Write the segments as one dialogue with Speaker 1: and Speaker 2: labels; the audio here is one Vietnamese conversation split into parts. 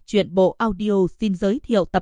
Speaker 1: Truyện bộ audio xin giới thiệu tập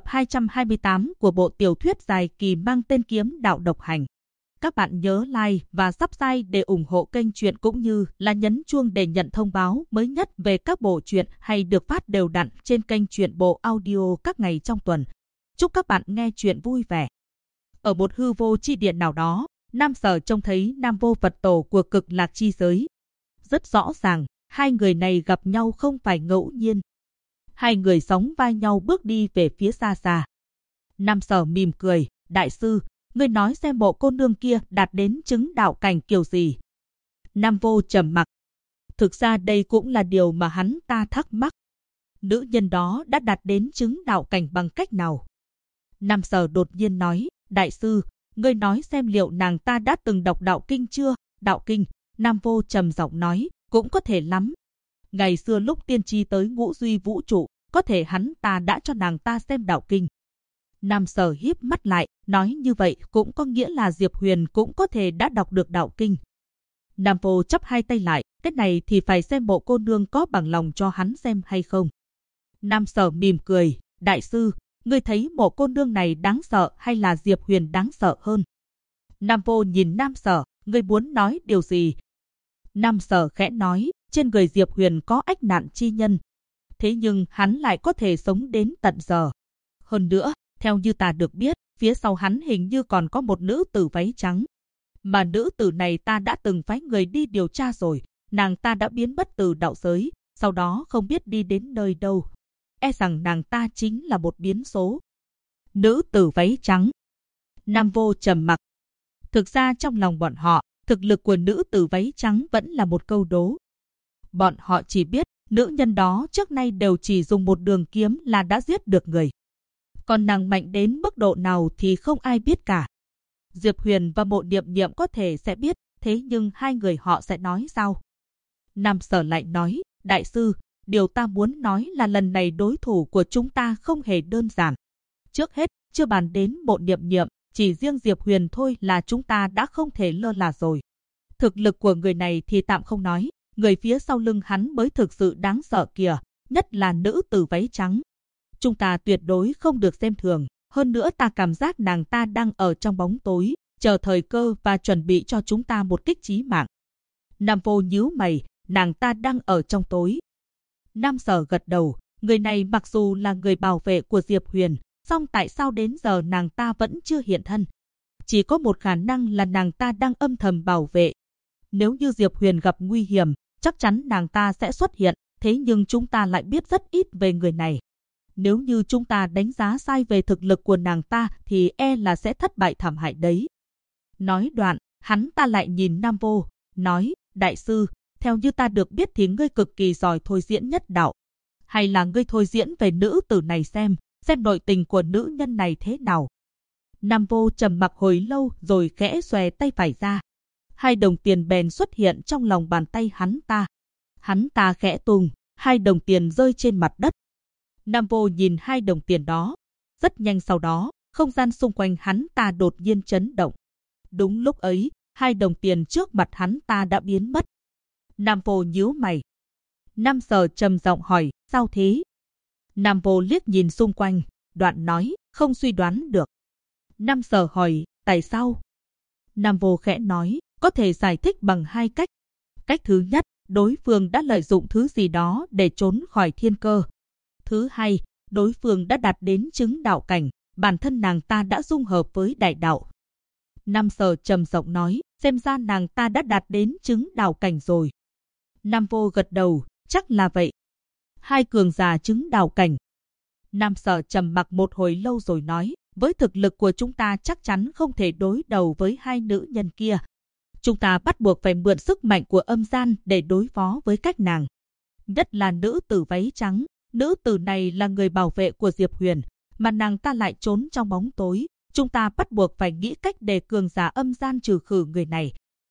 Speaker 1: 228 của bộ tiểu thuyết dài kỳ mang tên Kiếm Đạo Độc Hành. Các bạn nhớ like và subscribe để ủng hộ kênh truyện cũng như là nhấn chuông để nhận thông báo mới nhất về các bộ truyện hay được phát đều đặn trên kênh truyện bộ audio các ngày trong tuần. Chúc các bạn nghe truyện vui vẻ. Ở một hư vô chi địa nào đó, Nam Sở trông thấy Nam Vô Phật Tổ của Cực Lạc chi giới. Rất rõ ràng, hai người này gặp nhau không phải ngẫu nhiên. Hai người sóng vai nhau bước đi về phía xa xa. Nam Sở mỉm cười, đại sư, ngươi nói xem bộ cô nương kia đạt đến chứng đạo cảnh kiểu gì. Nam Vô trầm mặc. Thực ra đây cũng là điều mà hắn ta thắc mắc. Nữ nhân đó đã đạt đến chứng đạo cảnh bằng cách nào? Nam Sở đột nhiên nói, đại sư, ngươi nói xem liệu nàng ta đã từng đọc đạo kinh chưa? Đạo kinh, Nam Vô trầm giọng nói, cũng có thể lắm. Ngày xưa lúc tiên tri tới ngũ duy vũ trụ, có thể hắn ta đã cho nàng ta xem đạo kinh. Nam Sở híp mắt lại, nói như vậy cũng có nghĩa là Diệp Huyền cũng có thể đã đọc được đạo kinh. Nam Vô chắp hai tay lại, cái này thì phải xem bộ cô nương có bằng lòng cho hắn xem hay không. Nam Sở mỉm cười, đại sư, ngươi thấy bộ cô nương này đáng sợ hay là Diệp Huyền đáng sợ hơn? Nam Vô nhìn Nam Sở, ngươi muốn nói điều gì? Nam Sở khẽ nói, trên người Diệp Huyền có ách nạn chi nhân. Thế nhưng hắn lại có thể sống đến tận giờ. Hơn nữa, theo như ta được biết, phía sau hắn hình như còn có một nữ tử váy trắng. Mà nữ tử này ta đã từng phái người đi điều tra rồi. Nàng ta đã biến mất từ đạo giới, sau đó không biết đi đến nơi đâu. E rằng nàng ta chính là một biến số. Nữ tử váy trắng. Nam Vô trầm mặc. Thực ra trong lòng bọn họ, thực lực của nữ tử váy trắng vẫn là một câu đố. Bọn họ chỉ biết, nữ nhân đó trước nay đều chỉ dùng một đường kiếm là đã giết được người. Còn nàng mạnh đến mức độ nào thì không ai biết cả. Diệp Huyền và Mộ Niệm Niệm có thể sẽ biết, thế nhưng hai người họ sẽ nói sao? Nam Sở lại nói, đại sư, điều ta muốn nói là lần này đối thủ của chúng ta không hề đơn giản. Trước hết, chưa bàn đến Mộ Niệm Niệm, chỉ riêng Diệp Huyền thôi là chúng ta đã không thể lơ là rồi. Thực lực của người này thì tạm không nói, người phía sau lưng hắn mới thực sự đáng sợ kìa, nhất là nữ tử váy trắng. Chúng ta tuyệt đối không được xem thường, hơn nữa ta cảm giác nàng ta đang ở trong bóng tối, chờ thời cơ và chuẩn bị cho chúng ta một kích chí mạng. Nam Vô nhíu mày, nàng ta đang ở trong tối. Nam Sở gật đầu, người này mặc dù là người bảo vệ của Diệp Huyền, song tại sao đến giờ nàng ta vẫn chưa hiện thân? Chỉ có một khả năng là nàng ta đang âm thầm bảo vệ. Nếu như Diệp Huyền gặp nguy hiểm, chắc chắn nàng ta sẽ xuất hiện, thế nhưng chúng ta lại biết rất ít về người này. Nếu như chúng ta đánh giá sai về thực lực của nàng ta thì e là sẽ thất bại thảm hại đấy. Nói đoạn, hắn ta lại nhìn Nam Vô, nói, đại sư, theo như ta được biết thì ngươi cực kỳ giỏi thôi diễn nhất đạo. Hay là ngươi thôi diễn về nữ tử này xem nội tình của nữ nhân này thế nào. Nam Vô trầm mặc hồi lâu rồi khẽ xòe tay phải ra. Hai đồng tiền bèn xuất hiện trong lòng bàn tay hắn ta. Hắn ta khẽ tung, hai đồng tiền rơi trên mặt đất. Nam Vô nhìn hai đồng tiền đó. Rất nhanh sau đó, không gian xung quanh hắn ta đột nhiên chấn động. Đúng lúc ấy, hai đồng tiền trước mặt hắn ta đã biến mất. Nam Vô nhíu mày. Nam Sở trầm giọng hỏi, sao thế? Nam Vô liếc nhìn xung quanh, đoạn nói, không suy đoán được. Nam Sở hỏi, tại sao? Nam Vô khẽ nói, có thể giải thích bằng hai cách. Cách thứ nhất, đối phương đã lợi dụng thứ gì đó để trốn khỏi thiên cơ. Thứ hai, đối phương đã đạt đến chứng đạo cảnh, bản thân nàng ta đã dung hợp với đại đạo. Nam Sở trầm giọng nói, xem ra nàng ta đã đạt đến chứng đạo cảnh rồi. Nam Vô gật đầu, chắc là vậy. Hai cường giả chứng đạo cảnh. Nam Sở trầm mặc một hồi lâu rồi nói, với thực lực của chúng ta chắc chắn không thể đối đầu với hai nữ nhân kia. Chúng ta bắt buộc phải mượn sức mạnh của âm gian để đối phó với các nàng. Nhất là nữ tử váy trắng. Nữ tử này là người bảo vệ của Diệp Huyền, mà nàng ta lại trốn trong bóng tối. Chúng ta bắt buộc phải nghĩ cách để cường giả âm gian trừ khử người này.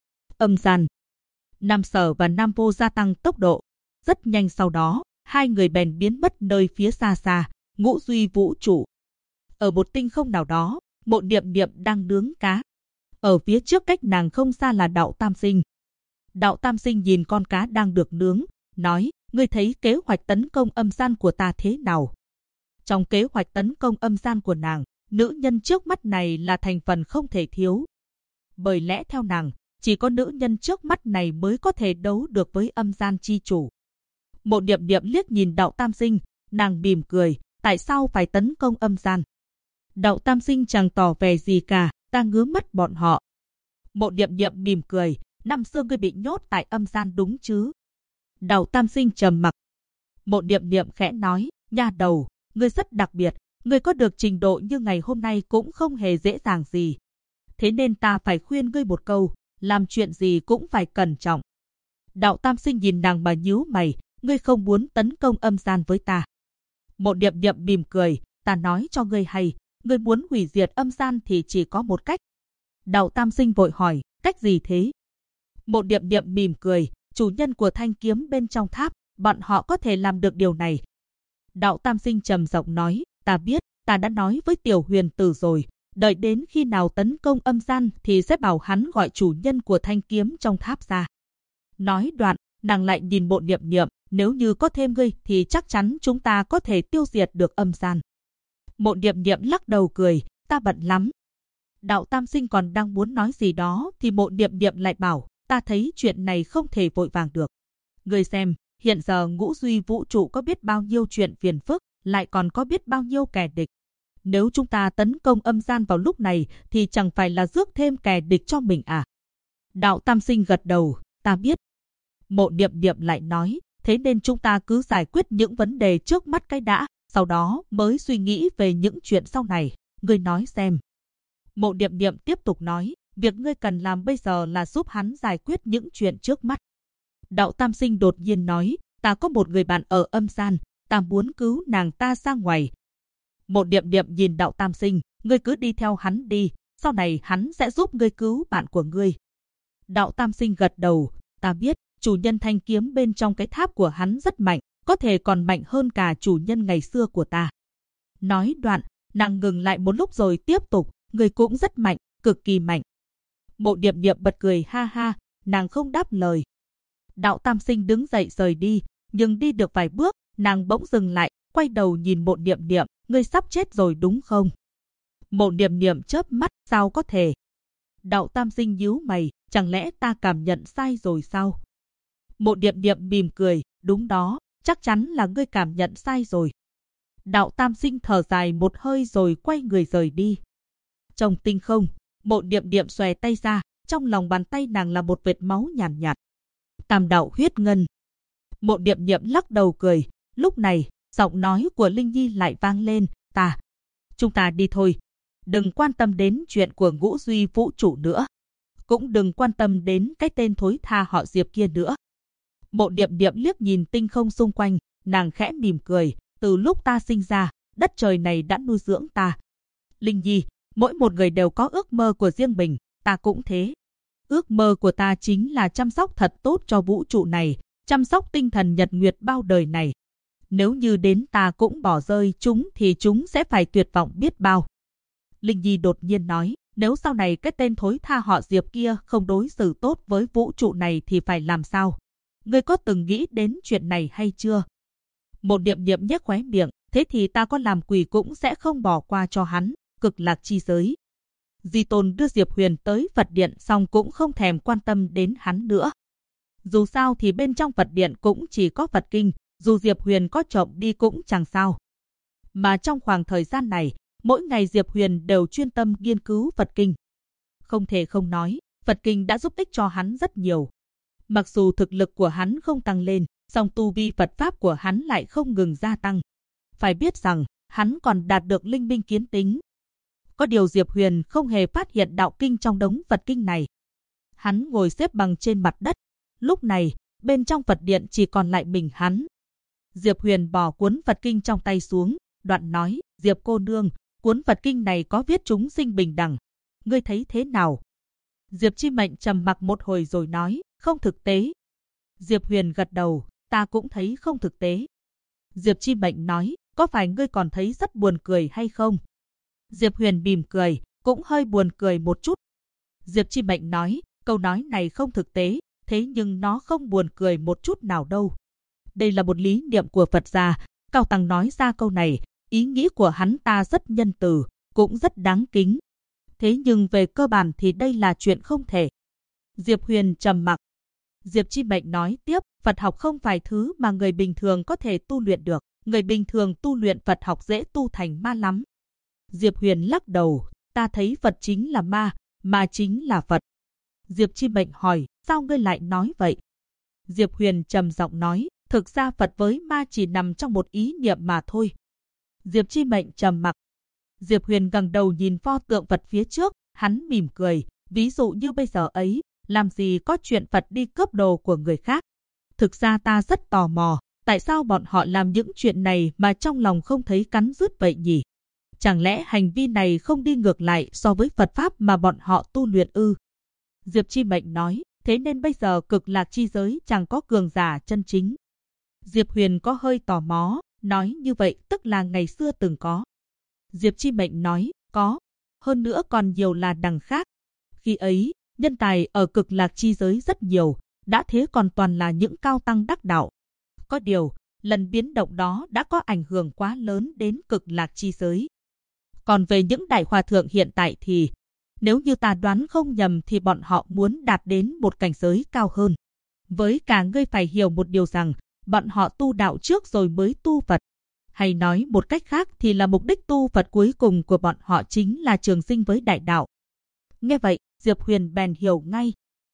Speaker 1: Âm gian. Nam Sở và Nam Vô gia tăng tốc độ. Rất nhanh sau đó, hai người bèn biến mất nơi phía xa xa, ngũ duy vũ trụ. Ở một tinh không nào đó, Mộ Niệm Niệm đang nướng cá. Ở phía trước cách nàng không xa là Đạo Tam Sinh. Đạo Tam Sinh nhìn con cá đang được nướng, nói, ngươi thấy kế hoạch tấn công âm gian của ta thế nào? Trong kế hoạch tấn công âm gian của nàng, nữ nhân trước mắt này là thành phần không thể thiếu. Bởi lẽ theo nàng, chỉ có nữ nhân trước mắt này mới có thể đấu được với âm gian chi chủ. Mộ Điệp Điệp liếc nhìn Đạo Tam Sinh, nàng mỉm cười, tại sao phải tấn công âm gian? Đạo Tam Sinh chẳng tỏ vẻ gì cả, ta ngứa mắt bọn họ. Mộ Điệp Điệp mỉm cười, năm xưa ngươi bị nhốt tại âm gian đúng chứ? Đạo Tam Sinh trầm mặc. Mộ Điệp Điệp khẽ nói, nha đầu, ngươi rất đặc biệt, ngươi có được trình độ như ngày hôm nay cũng không hề dễ dàng gì. Thế nên ta phải khuyên ngươi một câu, làm chuyện gì cũng phải cẩn trọng. Đạo Tam Sinh nhìn nàng mà nhíu mày, ngươi không muốn tấn công âm gian với ta. Mộ Điệp Điệp mỉm cười, ta nói cho ngươi hay, ngươi muốn hủy diệt âm gian thì chỉ có một cách. Đạo Tam Sinh vội hỏi, cách gì thế? Mộ Điệp Điệp mỉm cười, chủ nhân của thanh kiếm bên trong tháp, bọn họ có thể làm được điều này. Đạo Tam Sinh trầm giọng nói, ta biết, ta đã nói với Tiểu Huyền Tử rồi, đợi đến khi nào tấn công âm gian thì sẽ bảo hắn gọi chủ nhân của thanh kiếm trong tháp ra. Nói đoạn, nàng lại nhìn Mộ Điệp Điệp, nếu như có thêm ngươi thì chắc chắn chúng ta có thể tiêu diệt được âm gian. Mộ Điệp Điệp lắc đầu cười, ta bận lắm. Đạo Tam Sinh còn đang muốn nói gì đó thì Mộ Điệp Điệp lại bảo, ta thấy chuyện này không thể vội vàng được. Ngươi xem, hiện giờ ngũ duy vũ trụ có biết bao nhiêu chuyện phiền phức, lại còn có biết bao nhiêu kẻ địch. Nếu chúng ta tấn công âm gian vào lúc này thì chẳng phải là rước thêm kẻ địch cho mình à? Đạo Tam Sinh gật đầu, ta biết. Mộ Điệp Điệp lại nói, thế nên chúng ta cứ giải quyết những vấn đề trước mắt cái đã, sau đó mới suy nghĩ về những chuyện sau này. Ngươi nói xem. Mộ Điệp Điệp tiếp tục nói, việc ngươi cần làm bây giờ là giúp hắn giải quyết những chuyện trước mắt. Đạo Tam Sinh đột nhiên nói, ta có một người bạn ở âm gian, ta muốn cứu nàng ta ra ngoài. Mộ Điệp Điệp nhìn Đạo Tam Sinh, ngươi cứ đi theo hắn đi, sau này hắn sẽ giúp ngươi cứu bạn của ngươi. Đạo Tam Sinh gật đầu, ta biết, chủ nhân thanh kiếm bên trong cái tháp của hắn rất mạnh, có thể còn mạnh hơn cả chủ nhân ngày xưa của ta. Nói đoạn, nàng ngừng lại một lúc rồi tiếp tục, ngươi cũng rất mạnh, cực kỳ mạnh. Mộ Điệp Điệp bật cười ha ha, nàng không đáp lời. Đạo Tam Sinh đứng dậy rời đi, nhưng đi được vài bước, nàng bỗng dừng lại, quay đầu nhìn Mộ Điệp Điệp, ngươi sắp chết rồi đúng không? Mộ Điệp Điệp chớp mắt, sao có thể? Đạo Tam Sinh nhíu mày, chẳng lẽ ta cảm nhận sai rồi sao? Mộ Điệp Điệp mỉm cười, đúng đó, chắc chắn là ngươi cảm nhận sai rồi. Đạo Tam Sinh thở dài một hơi rồi quay người rời đi. Trong tinh không, Mộ Điệp Điệp xòe tay ra, trong lòng bàn tay nàng là một vệt máu nhàn nhạt. Tam đạo huyết ngân. Mộ Điệp Điệp lắc đầu cười, lúc này, giọng nói của Linh Nhi lại vang lên, chúng ta đi thôi. Đừng quan tâm đến chuyện của ngũ duy vũ trụ nữa. Cũng đừng quan tâm đến cái tên thối tha họ Diệp kia nữa. Mộ Điệp Điệp liếc nhìn tinh không xung quanh, nàng khẽ mỉm cười, từ lúc ta sinh ra, đất trời này đã nuôi dưỡng ta. Linh Nhi, mỗi một người đều có ước mơ của riêng mình, ta cũng thế. Ước mơ của ta chính là chăm sóc thật tốt cho vũ trụ này, chăm sóc tinh thần nhật nguyệt bao đời này. Nếu như đến ta cũng bỏ rơi chúng thì chúng sẽ phải tuyệt vọng biết bao. Linh Nhi đột nhiên nói, nếu sau này cái tên thối tha họ Diệp kia không đối xử tốt với vũ trụ này thì phải làm sao? Ngươi có từng nghĩ đến chuyện này hay chưa? Một Điệp Điệp nhếch khóe miệng, thế thì ta có làm quỷ cũng sẽ không bỏ qua cho hắn, cực lạc chi giới. Di Tôn đưa Diệp Huyền tới Phật Điện xong cũng không thèm quan tâm đến hắn nữa. Dù sao thì bên trong Phật Điện cũng chỉ có Phật Kinh, dù Diệp Huyền có trộm đi cũng chẳng sao. Mà trong khoảng thời gian này, mỗi ngày Diệp Huyền đều chuyên tâm nghiên cứu Phật Kinh. Không thể không nói, Phật Kinh đã giúp ích cho hắn rất nhiều. Mặc dù thực lực của hắn không tăng lên, song tu vi Phật Pháp của hắn lại không ngừng gia tăng. Phải biết rằng, hắn còn đạt được linh minh kiến tính. Có điều Diệp Huyền không hề phát hiện đạo kinh trong đống Phật Kinh này. Hắn ngồi xếp bằng trên mặt đất. Lúc này, bên trong Phật Điện chỉ còn lại mình hắn. Diệp Huyền bỏ cuốn Phật Kinh trong tay xuống, đoạn nói, Diệp cô nương, cuốn Phật Kinh này có viết chúng sinh bình đẳng. Ngươi thấy thế nào? Diệp Chi Mệnh trầm mặc một hồi rồi nói, không thực tế. Diệp Huyền gật đầu, ta cũng thấy không thực tế. Diệp Chi Mệnh nói, có phải ngươi còn thấy rất buồn cười hay không? Diệp Huyền mỉm cười, cũng hơi buồn cười một chút. Diệp Chi Mệnh nói, câu nói này không thực tế, thế nhưng nó không buồn cười một chút nào đâu. Đây là một lý niệm của Phật gia, Cao Tăng nói ra câu này, Ý nghĩ của hắn ta rất nhân từ, cũng rất đáng kính. Thế nhưng về cơ bản thì đây là chuyện không thể. Diệp Huyền trầm mặc. Diệp Chi Mệnh nói tiếp, Phật học không phải thứ mà người bình thường có thể tu luyện được. Người bình thường tu luyện Phật học dễ tu thành ma lắm. Diệp Huyền lắc đầu, ta thấy Phật chính là ma chính là Phật. Diệp Chi Mệnh hỏi, sao ngươi lại nói vậy? Diệp Huyền trầm giọng nói, thực ra Phật với ma chỉ nằm trong một ý niệm mà thôi. Diệp Chi Mệnh trầm mặc. Diệp Huyền gật đầu nhìn pho tượng Phật phía trước, hắn mỉm cười, ví dụ như bây giờ ấy, làm gì có chuyện Phật đi cướp đồ của người khác. Thực ra ta rất tò mò, tại sao bọn họ làm những chuyện này mà trong lòng không thấy cắn rứt vậy nhỉ? Chẳng lẽ hành vi này không đi ngược lại so với Phật Pháp mà bọn họ tu luyện ư? Diệp Chi Mệnh nói, thế nên bây giờ cực lạc chi giới chẳng có cường giả chân chính. Diệp Huyền có hơi tò mò, nói như vậy tức là ngày xưa từng có. Diệp Chi Mệnh nói, có, hơn nữa còn nhiều là đằng khác. Khi ấy, nhân tài ở cực lạc chi giới rất nhiều, đã thế còn toàn là những cao tăng đắc đạo. Có điều, lần biến động đó đã có ảnh hưởng quá lớn đến cực lạc chi giới. Còn về những đại hòa thượng hiện tại thì, nếu như ta đoán không nhầm thì bọn họ muốn đạt đến một cảnh giới cao hơn. Với cả ngươi phải hiểu một điều rằng, bọn họ tu đạo trước rồi mới tu Phật. Hay nói một cách khác thì là mục đích tu Phật cuối cùng của bọn họ chính là trường sinh với đại đạo. Nghe vậy, Diệp Huyền bèn hiểu ngay.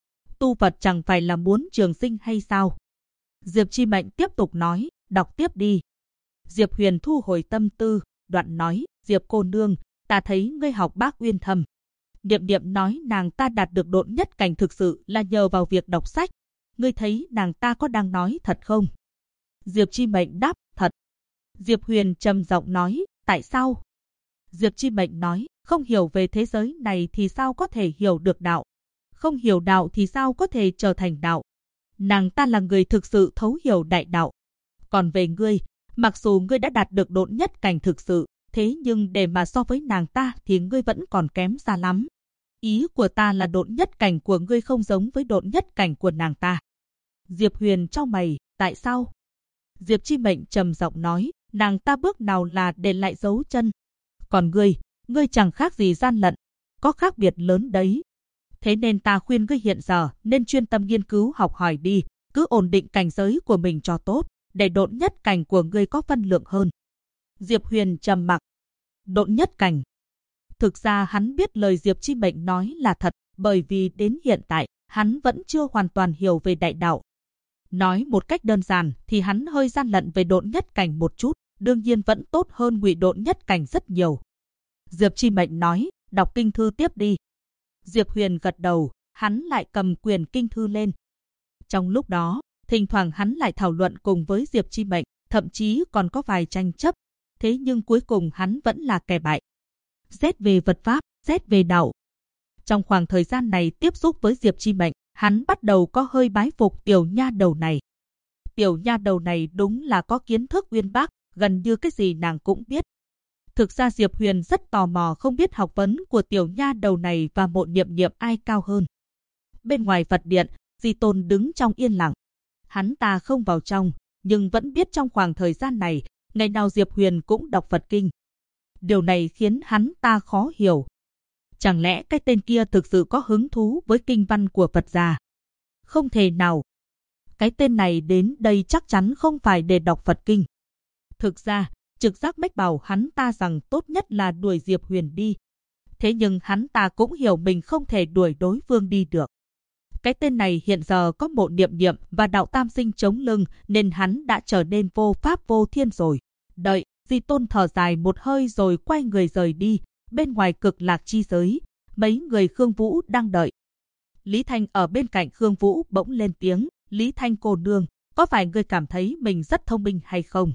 Speaker 1: Tu Phật chẳng phải là muốn trường sinh hay sao? Diệp Chi Mệnh tiếp tục nói, đọc tiếp đi. Diệp Huyền thu hồi tâm tư, đoạn nói, Diệp cô nương, ta thấy ngươi học Bác Uyên Thâm. Điệm Điệm nói nàng ta đạt được độn nhất cảnh thực sự là nhờ vào việc đọc sách. Ngươi thấy nàng ta có đang nói thật không? Diệp Chi Mệnh đáp, thật. Diệp Huyền trầm giọng nói, tại sao? Diệp Chi Mệnh nói, không hiểu về thế giới này thì sao có thể hiểu được đạo? Không hiểu đạo thì sao có thể trở thành đạo? Nàng ta là người thực sự thấu hiểu đại đạo. Còn về ngươi, mặc dù ngươi đã đạt được độn nhất cảnh thực sự, thế nhưng để mà so với nàng ta thì ngươi vẫn còn kém xa lắm. Ý của ta là độn nhất cảnh của ngươi không giống với độn nhất cảnh của nàng ta. Diệp Huyền chau mày, tại sao? Diệp Chi Mệnh trầm giọng nói, nàng ta bước nào là để lại dấu chân. Còn ngươi chẳng khác gì gian lận, có khác biệt lớn đấy. Thế nên ta khuyên ngươi hiện giờ nên chuyên tâm nghiên cứu học hỏi đi, cứ ổn định cảnh giới của mình cho tốt, để độn nhất cảnh của ngươi có phân lượng hơn. Diệp Huyền trầm mặc. Độn nhất cảnh. Thực ra hắn biết lời Diệp Chi Mệnh nói là thật, bởi vì đến hiện tại, hắn vẫn chưa hoàn toàn hiểu về đại đạo. Nói một cách đơn giản thì hắn hơi gian lận về độn nhất cảnh một chút, đương nhiên vẫn tốt hơn ngụy độn nhất cảnh rất nhiều. Diệp Chi Mệnh nói, đọc kinh thư tiếp đi. Diệp Huyền gật đầu, hắn lại cầm quyển kinh thư lên. Trong lúc đó, thỉnh thoảng hắn lại thảo luận cùng với Diệp Chi Mệnh, thậm chí còn có vài tranh chấp. Thế nhưng cuối cùng hắn vẫn là kẻ bại. Xét về vật pháp, xét về đạo. Trong khoảng thời gian này tiếp xúc với Diệp Chi Mệnh, hắn bắt đầu có hơi bái phục tiểu nha đầu này. Tiểu nha đầu này đúng là có kiến thức uyên bác, gần như cái gì nàng cũng biết. Thực ra Diệp Huyền rất tò mò không biết học vấn của tiểu nha đầu này và Mộ Niệm Niệm ai cao hơn. Bên ngoài Phật điện, Di Tôn đứng trong yên lặng. Hắn ta không vào trong, nhưng vẫn biết trong khoảng thời gian này, ngày nào Diệp Huyền cũng đọc Phật kinh. Điều này khiến hắn ta khó hiểu. Chẳng lẽ cái tên kia thực sự có hứng thú với kinh văn của Phật già? Không thể nào. Cái tên này đến đây chắc chắn không phải để đọc Phật kinh. Thực ra, trực giác mách bảo hắn ta rằng tốt nhất là đuổi Diệp Huyền đi. Thế nhưng hắn ta cũng hiểu mình không thể đuổi đối phương đi được. Cái tên này hiện giờ có Mộ Niệm Niệm và Đạo Tam Sinh chống lưng nên hắn đã trở nên vô pháp vô thiên rồi. Đợi, Di Tôn thở dài một hơi rồi quay người rời đi. Bên ngoài cực lạc chi giới, mấy người Khương Vũ đang đợi. Lý Thanh ở bên cạnh Khương Vũ bỗng lên tiếng, Lý Thanh cô nương, có phải ngươi cảm thấy mình rất thông minh hay không?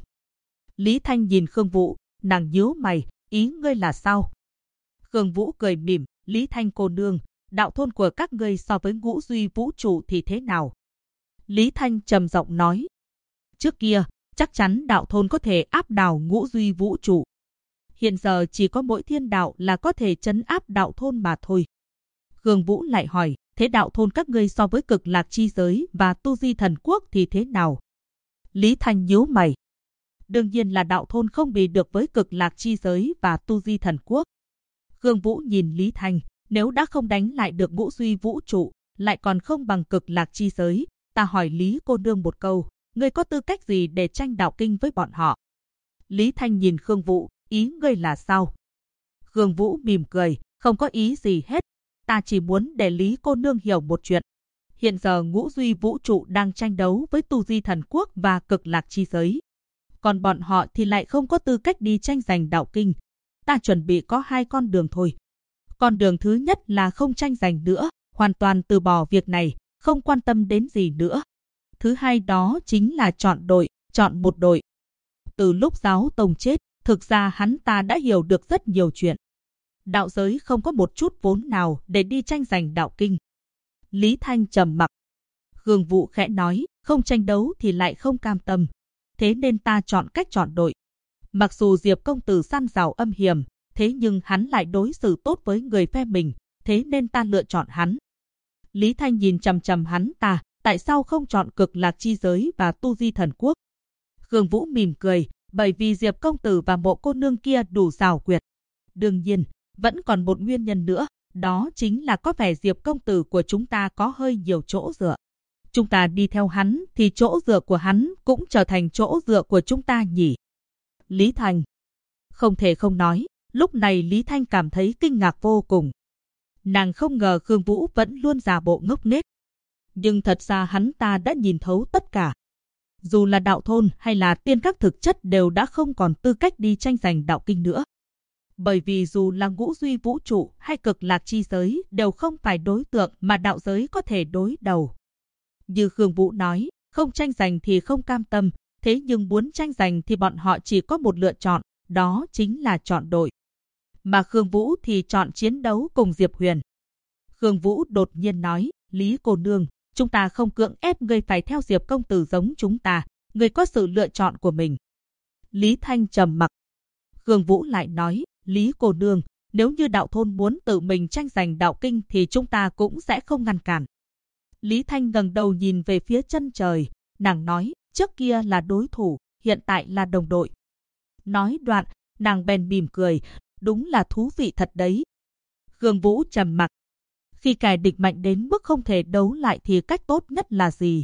Speaker 1: Lý Thanh nhìn Khương Vũ, nàng nhíu mày, ý ngươi là sao? Khương Vũ cười mỉm, Lý Thanh cô nương, đạo thôn của các ngươi so với ngũ duy vũ trụ thì thế nào? Lý Thanh trầm giọng nói, trước kia, chắc chắn đạo thôn có thể áp đảo ngũ duy vũ trụ. Hiện giờ chỉ có mỗi thiên đạo là có thể trấn áp đạo thôn mà thôi. Khương Vũ lại hỏi, thế đạo thôn các ngươi so với cực lạc chi giới và tu di thần quốc thì thế nào? Lý Thanh nhíu mày. Đương nhiên là đạo thôn không bì được với Cực Lạc chi giới và Tu Di Thần Quốc. Khương Vũ nhìn Lý Thanh, nếu đã không đánh lại được Ngũ Duy Vũ Trụ, lại còn không bằng Cực Lạc chi giới, ta hỏi Lý cô nương một câu, ngươi có tư cách gì để tranh đạo kinh với bọn họ? Lý Thanh nhìn Khương Vũ, ý ngươi là sao? Khương Vũ mỉm cười, không có ý gì hết, ta chỉ muốn để Lý cô nương hiểu một chuyện. Hiện giờ Ngũ Duy Vũ Trụ đang tranh đấu với Tu Di Thần Quốc và Cực Lạc chi giới. Còn bọn họ thì lại không có tư cách đi tranh giành đạo kinh. Ta chuẩn bị có 2 con đường thôi. Con đường thứ nhất là không tranh giành nữa, hoàn toàn từ bỏ việc này, không quan tâm đến gì nữa. Thứ hai đó chính là chọn đội, chọn một đội. Từ lúc giáo tông chết, thực ra hắn ta đã hiểu được rất nhiều chuyện. Đạo giới không có một chút vốn nào để đi tranh giành đạo kinh. Lý Thanh trầm mặc. Khương Vũ khẽ nói, không tranh đấu thì lại không cam tâm. Thế nên ta chọn cách chọn đội. Mặc dù Diệp công tử săn giàu âm hiểm, thế nhưng hắn lại đối xử tốt với người phe mình, thế nên ta lựa chọn hắn. Lý Thanh nhìn chằm chằm hắn ta, tại sao không chọn Cực Lạc chi giới và Tu Di Thần Quốc? Khương Vũ mỉm cười, bởi vì Diệp công tử và Mộ cô nương kia đủ xảo quyệt. Đương nhiên, vẫn còn một nguyên nhân nữa, đó chính là có vẻ Diệp công tử của chúng ta có hơi nhiều chỗ dựa. Chúng ta đi theo hắn thì chỗ dựa của hắn cũng trở thành chỗ dựa của chúng ta nhỉ? Lý Thanh. Không thể không nói, lúc này Lý Thanh cảm thấy kinh ngạc vô cùng. Nàng không ngờ Khương Vũ vẫn luôn giả bộ ngốc nghếch. Nhưng thật ra hắn ta đã nhìn thấu tất cả. Dù là đạo thôn hay là tiên các thực chất đều đã không còn tư cách đi tranh giành đạo kinh nữa. Bởi vì dù là Ngũ Duy Vũ Trụ hay Cực Lạc chi giới đều không phải đối tượng mà đạo giới có thể đối đầu. Như Khương Vũ nói, không tranh giành thì không cam tâm, thế nhưng muốn tranh giành thì bọn họ chỉ có một lựa chọn, đó chính là chọn đội. Mà Khương Vũ thì chọn chiến đấu cùng Diệp Huyền. Khương Vũ đột nhiên nói, Lý cô nương, chúng ta không cưỡng ép ngươi phải theo Diệp công tử giống chúng ta, ngươi có sự lựa chọn của mình. Lý Thanh trầm mặc. Khương Vũ lại nói, Lý cô nương, nếu như đạo thôn muốn tự mình tranh giành đạo kinh thì chúng ta cũng sẽ không ngăn cản. Lý Thanh ngẩng đầu nhìn về phía chân trời, nàng nói, trước kia là đối thủ, hiện tại là đồng đội. Nói đoạn, nàng bèn mỉm cười, đúng là thú vị thật đấy. Khương Vũ trầm mặc. Khi kẻ địch mạnh đến mức không thể đấu lại thì cách tốt nhất là gì?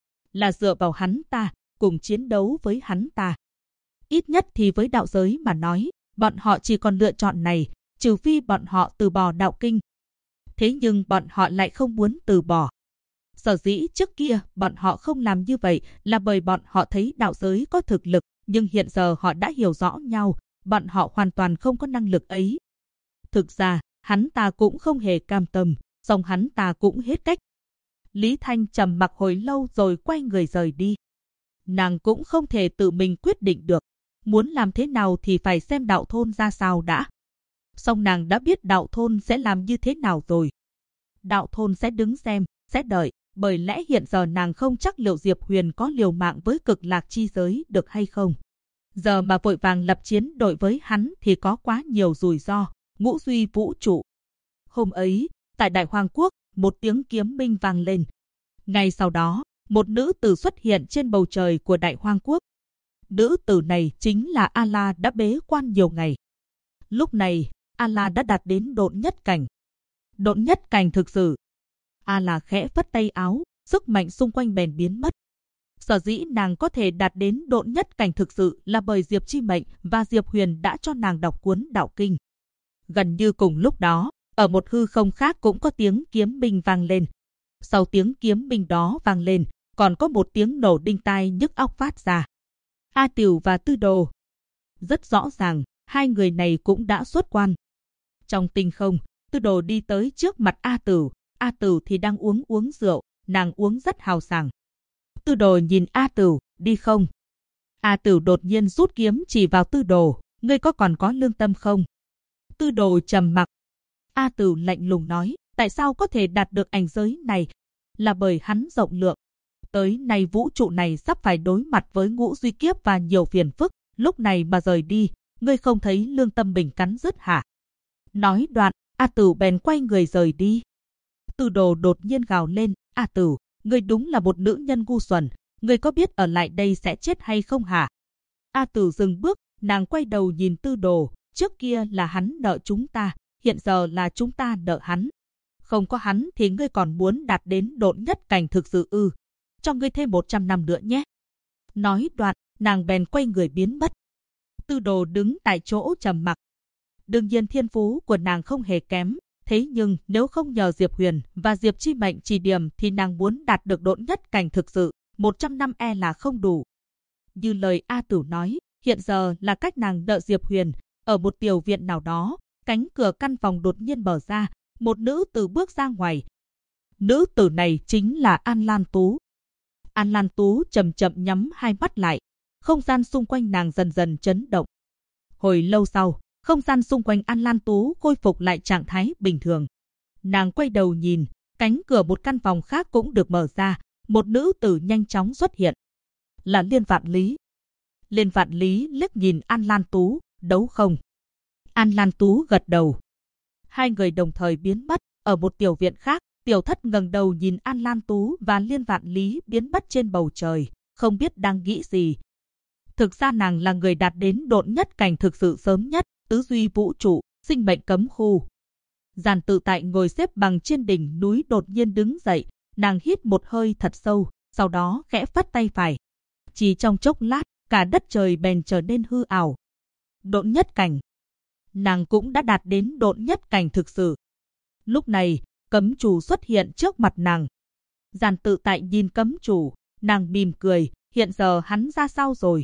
Speaker 1: Là dựa vào hắn ta, cùng chiến đấu với hắn ta. Ít nhất thì với đạo giới mà nói, bọn họ chỉ còn lựa chọn này, trừ phi bọn họ từ bỏ đạo kinh. Thế nhưng bọn họ lại không muốn từ bỏ. Sở dĩ trước kia bọn họ không làm như vậy là bởi bọn họ thấy đạo giới có thực lực, nhưng hiện giờ họ đã hiểu rõ nhau, bọn họ hoàn toàn không có năng lực ấy. Thực ra, hắn ta cũng không hề cam tâm, song hắn ta cũng hết cách. Lý Thanh trầm mặc hồi lâu rồi quay người rời đi. Nàng cũng không thể tự mình quyết định được, muốn làm thế nào thì phải xem đạo thôn ra sao đã. Song nàng đã biết đạo thôn sẽ làm như thế nào rồi. Đạo thôn sẽ đứng xem, sẽ đợi, bởi lẽ hiện giờ nàng không chắc liệu Diệp Huyền có liều mạng với Cực Lạc chi giới được hay không. Giờ mà vội vàng lập chiến đội với hắn thì có quá nhiều rủi ro. Ngũ Duy Vũ Trụ. Hôm ấy, tại Đại Hoang Quốc, một tiếng kiếm minh vang lên. Ngay sau đó, một nữ tử xuất hiện trên bầu trời của Đại Hoang Quốc. Nữ tử này chính là A-la đã bế quan nhiều ngày. Lúc này, A-la đã đạt đến độn nhất cảnh. Độn nhất cảnh thực sự. A-la khẽ phất tay áo, sức mạnh xung quanh bèn biến mất. Sở dĩ nàng có thể đạt đến độn nhất cảnh thực sự là bởi Diệp Chi Mệnh và Diệp Huyền đã cho nàng đọc cuốn đạo kinh. Gần như cùng lúc đó, ở một hư không khác cũng có tiếng kiếm minh vang lên. Sau tiếng kiếm minh đó vang lên, còn có một tiếng nổ đinh tai nhức óc phát ra. A Tửu và Tư Đồ. Rất rõ ràng, hai người này cũng đã xuất quan. Trong tinh không, Tư Đồ đi tới trước mặt A Tửu. A Tửu thì đang uống rượu, nàng uống rất hào sảng. Tư Đồ nhìn A Tửu, đi không? A Tửu đột nhiên rút kiếm chỉ vào Tư Đồ, ngươi còn có lương tâm không? Tư Đồ trầm mặc. A Tửu lạnh lùng nói, tại sao có thể đạt được ảnh giới này? Là bởi hắn rộng lượng. Tới nay vũ trụ này sắp phải đối mặt với ngũ duy kiếp và nhiều phiền phức, lúc này mà rời đi, ngươi không thấy lương tâm mình cắn rứt hả? Nói đoạn, A Tửu bèn quay người rời đi. Tư Đồ đột nhiên gào lên, A Tửu, ngươi đúng là một nữ nhân ngu xuẩn, ngươi có biết ở lại đây sẽ chết hay không hả? A Tử dừng bước, nàng quay đầu nhìn Tư Đồ, trước kia là hắn nợ chúng ta, hiện giờ là chúng ta nợ hắn. Không có hắn thì ngươi còn muốn đạt đến độn nhất cảnh thực sự ư? Cho ngươi thêm 100 năm nữa nhé. Nói đoạn, nàng bèn quay người biến mất. Tư Đồ đứng tại chỗ trầm mặc. Đương nhiên thiên phú của nàng không hề kém, thế nhưng nếu không nhờ Diệp Huyền và Diệp Chi Mệnh chỉ điểm thì nàng muốn đạt được độn nhất cảnh thực sự, 100 năm e là không đủ. Như lời A Tử nói, hiện giờ là cách nàng đợi Diệp Huyền, ở một tiểu viện nào đó, cánh cửa căn phòng đột nhiên mở ra, một nữ tử bước ra ngoài. Nữ tử này chính là An Lan Tú. An Lan Tú chậm chậm nhắm hai mắt lại, không gian xung quanh nàng dần dần chấn động. Hồi lâu sau, không gian xung quanh An Lan Tú khôi phục lại trạng thái bình thường. Nàng quay đầu nhìn, cánh cửa một căn phòng khác cũng được mở ra, một nữ tử nhanh chóng xuất hiện. Là Liên Vạn Lý. Liên Vạn Lý liếc nhìn An Lan Tú, đấu không? An Lan Tú gật đầu. Hai người đồng thời biến mất, ở một tiểu viện khác, Tiểu Thất ngẩng đầu nhìn An Lan Tú và Liên Vạn Lý biến mất trên bầu trời, không biết đang nghĩ gì. Thực ra nàng là người đạt đến độn nhất cảnh thực sự sớm nhất, tứ duy vũ trụ, sinh mệnh cấm khu. Giản Tự Tại ngồi xếp bằng trên đỉnh núi đột nhiên đứng dậy, nàng hít một hơi thật sâu, sau đó khẽ phất tay phải. Chỉ trong chốc lát, cả đất trời bèn trở nên hư ảo. Độn nhất cảnh. Nàng cũng đã đạt đến độn nhất cảnh thực sự. Lúc này, cấm chủ xuất hiện trước mặt nàng. Giản Tự Tại nhìn cấm chủ, nàng mỉm cười, hiện giờ hắn ra sao rồi?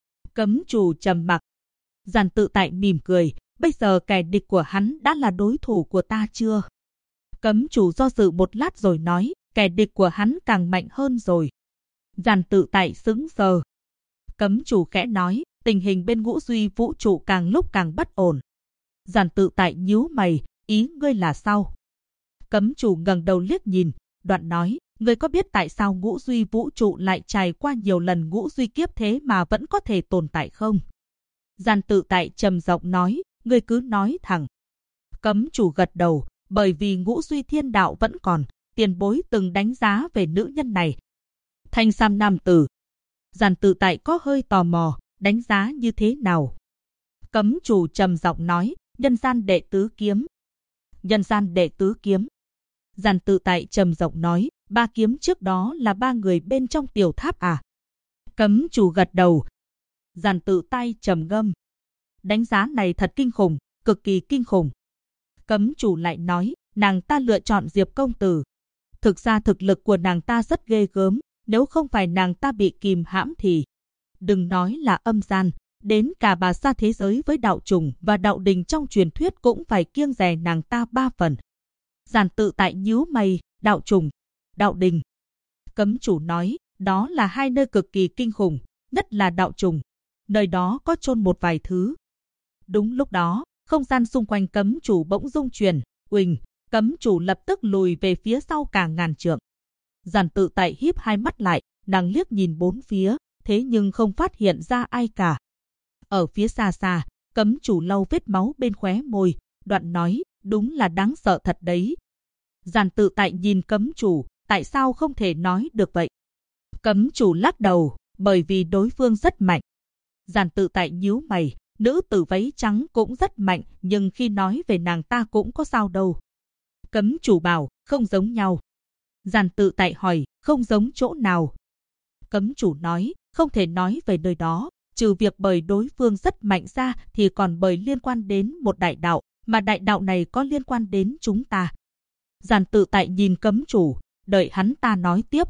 Speaker 1: Cấm chủ trầm mặc. Giản Tự Tại mỉm cười, bây giờ kẻ địch của hắn đã là đối thủ của ta chưa? Cấm chủ do dự một lát rồi nói, kẻ địch của hắn càng mạnh hơn rồi. Giản Tự Tại sững sờ. Cấm chủ khẽ nói, tình hình bên ngũ duy vũ trụ càng lúc càng bất ổn. Giản Tự Tại nhíu mày, ý ngươi là sao? Cấm chủ ngẩng đầu liếc nhìn, đoạn nói, ngươi có biết tại sao ngũ duy vũ trụ lại trải qua nhiều lần ngũ duy kiếp thế mà vẫn có thể tồn tại không? Giản Tự Tại trầm giọng nói, ngươi cứ nói thẳng. Cấm chủ gật đầu, bởi vì ngũ duy thiên đạo vẫn còn, tiền bối từng đánh giá về nữ nhân này. Thanh sam nam tử. Giản Tự Tại có hơi tò mò, đánh giá như thế nào? Cấm chủ trầm giọng nói, nhân gian đệ tứ kiếm. Nhân gian đệ tứ kiếm. Giản Tự Tại trầm giọng nói, 3 kiếm trước đó là 3 người bên trong tiểu tháp à? Cấm chủ gật đầu. Giản Tự Tại trầm ngâm. Đánh giá này thật kinh khủng, cực kỳ kinh khủng. Cấm chủ lại nói, nàng ta lựa chọn Diệp công tử. Thực ra thực lực của nàng ta rất ghê gớm, nếu không phải nàng ta bị kìm hãm thì đừng nói là âm gian, đến cả bà sa thế giới với đạo trùng và đạo đình trong truyền thuyết cũng phải kiêng dè nàng ta 3 phần. Giản Tự Tại nhíu mày, đạo trùng, đạo đình. Cấm chủ nói, đó là 2 nơi cực kỳ kinh khủng, nhất là đạo trùng. Nơi đó có chôn một vài thứ. Đúng lúc đó, không gian xung quanh cấm chủ bỗng rung chuyển, uỳnh, cấm chủ lập tức lùi về phía sau cả ngàn trượng. Giản Tự Tại híp hai mắt lại, nàng liếc nhìn bốn phía, thế nhưng không phát hiện ra ai cả. Ở phía xa xa, cấm chủ lau vết máu bên khóe môi, đoạn nói, đúng là đáng sợ thật đấy. Giản Tự Tại nhìn cấm chủ, tại sao không thể nói được vậy? Cấm chủ lắc đầu, bởi vì đối phương rất mạnh. Giản Tự Tại nhíu mày, nữ tử váy trắng cũng rất mạnh, nhưng khi nói về nàng ta cũng có sao đâu. Cấm chủ bảo, không giống nhau. Giản Tự Tại hỏi, không giống chỗ nào? Cấm chủ nói, không thể nói về nơi đó, trừ việc bởi đối phương rất mạnh ra thì còn bởi liên quan đến một đại đạo, mà đại đạo này có liên quan đến chúng ta. Giản Tự Tại nhìn cấm chủ, đợi hắn ta nói tiếp.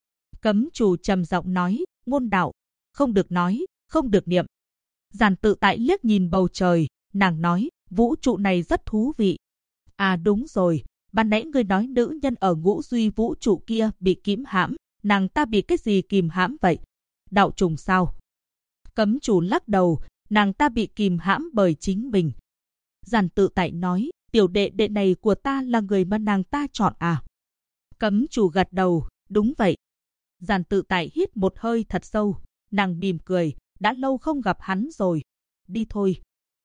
Speaker 1: Cấm chủ trầm giọng nói, ngôn đạo, không được nói, không được niệm. Giản Tự Tại liếc nhìn bầu trời, nàng nói, vũ trụ này rất thú vị. À đúng rồi, ban nãy ngươi nói nữ nhân ở ngũ duy vũ trụ kia bị kìm hãm, nàng ta bị cái gì kìm hãm vậy? Đạo trùng sao? Cấm chủ lắc đầu, nàng ta bị kìm hãm bởi chính mình. Giản Tự Tại nói, tiểu đệ đệ này của ta là người mà nàng ta chọn à? Cấm chủ gật đầu, đúng vậy. Giản Tự Tại hít một hơi thật sâu, nàng mỉm cười, đã lâu không gặp hắn rồi. Đi thôi.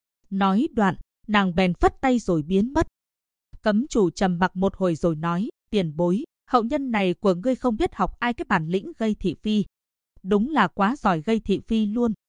Speaker 1: Nói đoạn, nàng bèn phất tay rồi biến mất. Cấm chủ trầm mặc một hồi rồi nói, tiền bối, hậu nhân này của ngươi không biết học ai cái bản lĩnh gây thị phi. Đúng là quá giỏi gây thị phi luôn.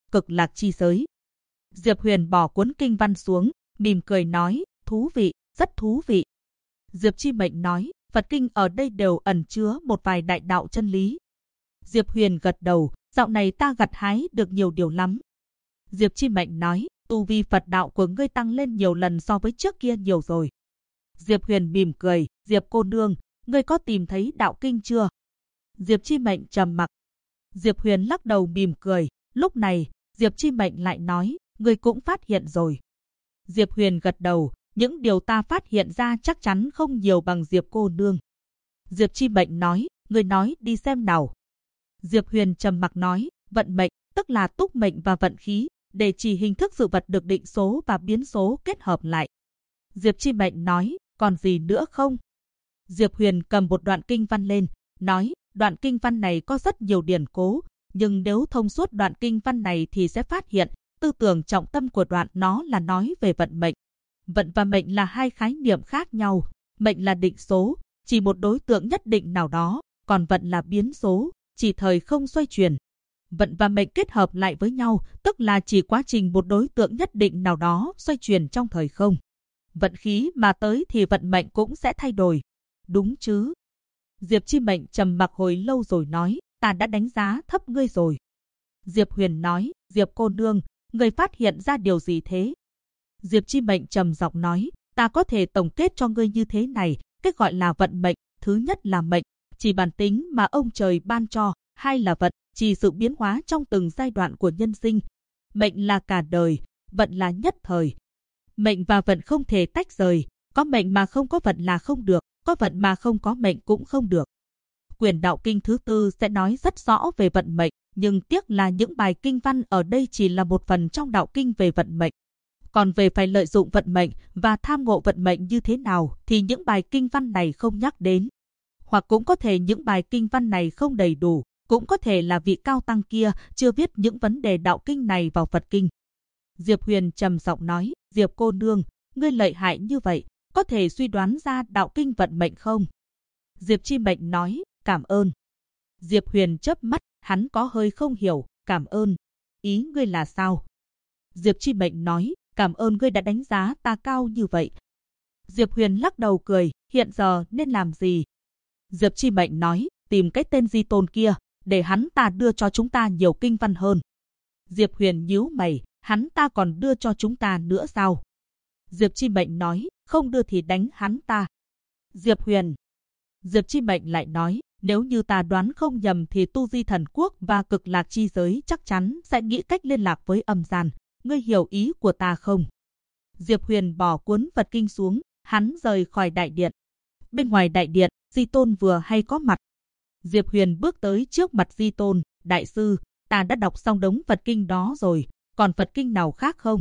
Speaker 1: cực lạc chi giới. Diệp Huyền bỏ cuốn kinh văn xuống, mỉm cười nói, thú vị, rất thú vị. Diệp Chi Mệnh nói, Phật kinh ở đây đều ẩn chứa một vài đại đạo chân lý. Diệp Huyền gật đầu, dạo này ta gặt hái được nhiều điều lắm. Diệp Chi Mệnh nói, tu vi Phật đạo của ngươi tăng lên nhiều lần so với trước kia nhiều rồi. Diệp Huyền mỉm cười, Diệp cô nương, ngươi có tìm thấy đạo kinh chưa? Diệp Chi Mệnh trầm mặc. Diệp Huyền lắc đầu mỉm cười, lúc này, Diệp Chi Mệnh lại nói, ngươi cũng phát hiện rồi. Diệp Huyền gật đầu, những điều ta phát hiện ra chắc chắn không nhiều bằng Diệp cô nương. Diệp Chi Mệnh nói, ngươi nói đi xem nào. Diệp Huyền trầm mặc nói, vận mệnh, tức là túc mệnh và vận khí, để chỉ hình thức sự vật được định số và biến số kết hợp lại. Diệp Chi Mệnh nói, còn gì nữa không? Diệp Huyền cầm một đoạn kinh văn lên, nói, đoạn kinh văn này có rất nhiều điển cố, nhưng nếu thông suốt đoạn kinh văn này thì sẽ phát hiện, tư tưởng trọng tâm của đoạn nó là nói về vận mệnh. Vận và mệnh là hai khái niệm khác nhau, mệnh là định số, chỉ một đối tượng nhất định nào đó, còn vận là biến số, chỉ thời không xoay chuyển. Vận và mệnh kết hợp lại với nhau, tức là chỉ quá trình một đối tượng nhất định nào đó xoay chuyển trong thời không. Vận khí mà tới thì vận mệnh cũng sẽ thay đổi. Đúng chứ? Diệp Chi Mệnh trầm mặc hồi lâu rồi nói, ta đã đánh giá thấp ngươi rồi. Diệp Huyền nói, Diệp cô nương, ngươi phát hiện ra điều gì thế? Diệp Chi Mệnh trầm giọng nói, ta có thể tổng kết cho ngươi như thế này, cái gọi là vận mệnh, thứ nhất là mệnh, chỉ bản tính mà ông trời ban cho, hai là vận, chỉ sự biến hóa trong từng giai đoạn của nhân sinh. Mệnh là cả đời, vận là nhất thời. Mệnh và vận không thể tách rời, có mệnh mà không có vận là không được, có vận mà không có mệnh cũng không được. Quyển đạo kinh thứ tư sẽ nói rất rõ về vận mệnh, nhưng tiếc là những bài kinh văn ở đây chỉ là một phần trong đạo kinh về vận mệnh. Còn về phải lợi dụng vận mệnh và tham ngộ vận mệnh như thế nào thì những bài kinh văn này không nhắc đến. Hoặc cũng có thể những bài kinh văn này không đầy đủ, cũng có thể là vị cao tăng kia chưa viết những vấn đề đạo kinh này vào Phật kinh. Diệp Huyền trầm giọng nói, Diệp cô nương, ngươi lợi hại như vậy, có thể suy đoán ra đạo kinh vận mệnh không? Diệp Chi Mệnh nói, cảm ơn. Diệp Huyền chớp mắt, hắn có hơi không hiểu, cảm ơn. Ý ngươi là sao? Diệp Chi Mệnh nói, cảm ơn ngươi đã đánh giá ta cao như vậy. Diệp Huyền lắc đầu cười, hiện giờ nên làm gì? Diệp Chi Mệnh nói, tìm cái tên Di Tôn kia, để hắn ta đưa cho chúng ta nhiều kinh văn hơn. Diệp Huyền nhíu mày, hắn ta còn đưa cho chúng ta nữa sao? Diệp Chi Mệnh nói, không đưa thì đánh hắn ta. Diệp Huyền. Diệp Chi Mệnh lại nói, nếu như ta đoán không nhầm thì Tu Di Thần Quốc và Cực Lạc Chi Giới chắc chắn sẽ nghĩ cách liên lạc với âm gian. Ngươi hiểu ý của ta không? Diệp Huyền bỏ cuốn Phật kinh xuống, hắn rời khỏi đại điện. Bên ngoài đại điện, Di Tôn vừa hay có mặt. Diệp Huyền bước tới trước mặt Di Tôn, đại sư, ta đã đọc xong đống Phật kinh đó rồi, còn Phật kinh nào khác không?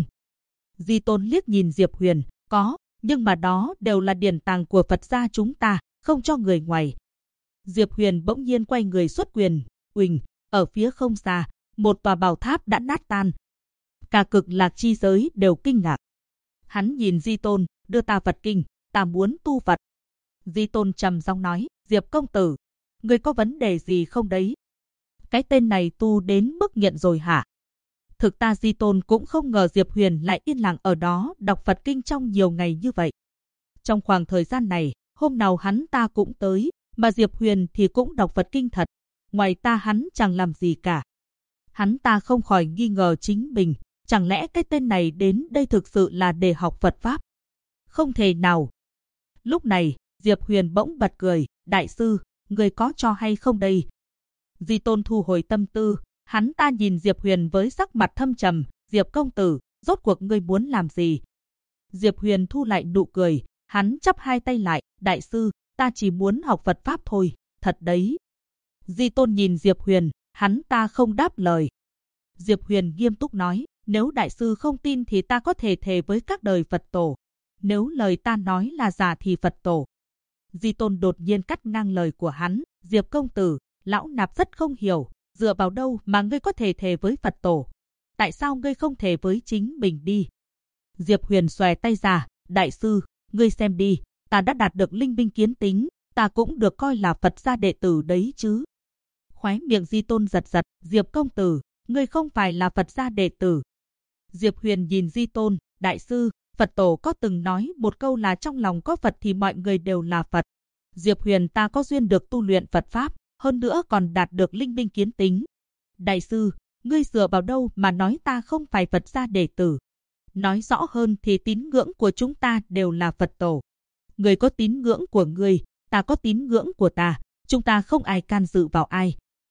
Speaker 1: Di Tôn liếc nhìn Diệp Huyền, có, nhưng mà đó đều là điển tàng của Phật gia chúng ta, không cho người ngoài. Diệp Huyền bỗng nhiên quay người xuất quyền, uỳnh, ở phía không xa, một tòa bảo tháp đã nát tan. Cả Cực Lạc Chi Giới đều kinh ngạc. Hắn nhìn Di Tôn, đưa ta Phật kinh, ta muốn tu Phật. Di Tôn trầm giọng nói, Diệp công tử, ngươi có vấn đề gì không đấy? Cái tên này tu đến mức nghiện rồi hả? Thực ta Di Tôn cũng không ngờ Diệp Huyền lại yên lặng ở đó đọc Phật kinh trong nhiều ngày như vậy. Trong khoảng thời gian này, hôm nào hắn ta cũng tới, mà Diệp Huyền thì cũng đọc Phật kinh thật. Ngoài ta hắn chẳng làm gì cả. Hắn ta không khỏi nghi ngờ chính mình, chẳng lẽ cái tên này đến đây thực sự là để học Phật Pháp? Không thể nào. Lúc này, Diệp Huyền bỗng bật cười, đại sư, người có cho hay không đây? Di Tôn thu hồi tâm tư, hắn ta nhìn Diệp Huyền với sắc mặt thâm trầm, Diệp công tử, rốt cuộc ngươi muốn làm gì? Diệp Huyền thu lại nụ cười, hắn chắp hai tay lại, đại sư, ta chỉ muốn học Phật Pháp thôi, thật đấy. Di Tôn nhìn Diệp Huyền, hắn ta không đáp lời. Diệp Huyền nghiêm túc nói, nếu đại sư không tin thì ta có thể thề với các đời Phật tổ. Nếu lời ta nói là giả thì Phật tổ. Di Tôn đột nhiên cắt ngang lời của hắn, Diệp công tử, lão nạp rất không hiểu, dựa vào đâu mà ngươi có thể thề với Phật tổ? Tại sao ngươi không thề với chính mình đi? Diệp Huyền xòe tay ra, đại sư, ngươi xem đi, ta đã đạt được linh minh kiến tính, ta cũng được coi là Phật gia đệ tử đấy chứ. Khóe miệng Di Tôn giật giật, Diệp công tử, ngươi không phải là Phật gia đệ tử. Diệp Huyền nhìn Di Tôn, đại sư, Phật tổ có từng nói một câu là trong lòng có Phật thì mọi người đều là Phật. Diệp Huyền ta có duyên được tu luyện Phật Pháp, hơn nữa còn đạt được linh minh kiến tính. Đại sư, ngươi dựa vào đâu mà nói ta không phải Phật gia đệ tử? Nói rõ hơn thì tín ngưỡng của chúng ta đều là Phật tổ. Ngươi có tín ngưỡng của ngươi, ta có tín ngưỡng của ta, chúng ta không ai can dự vào ai.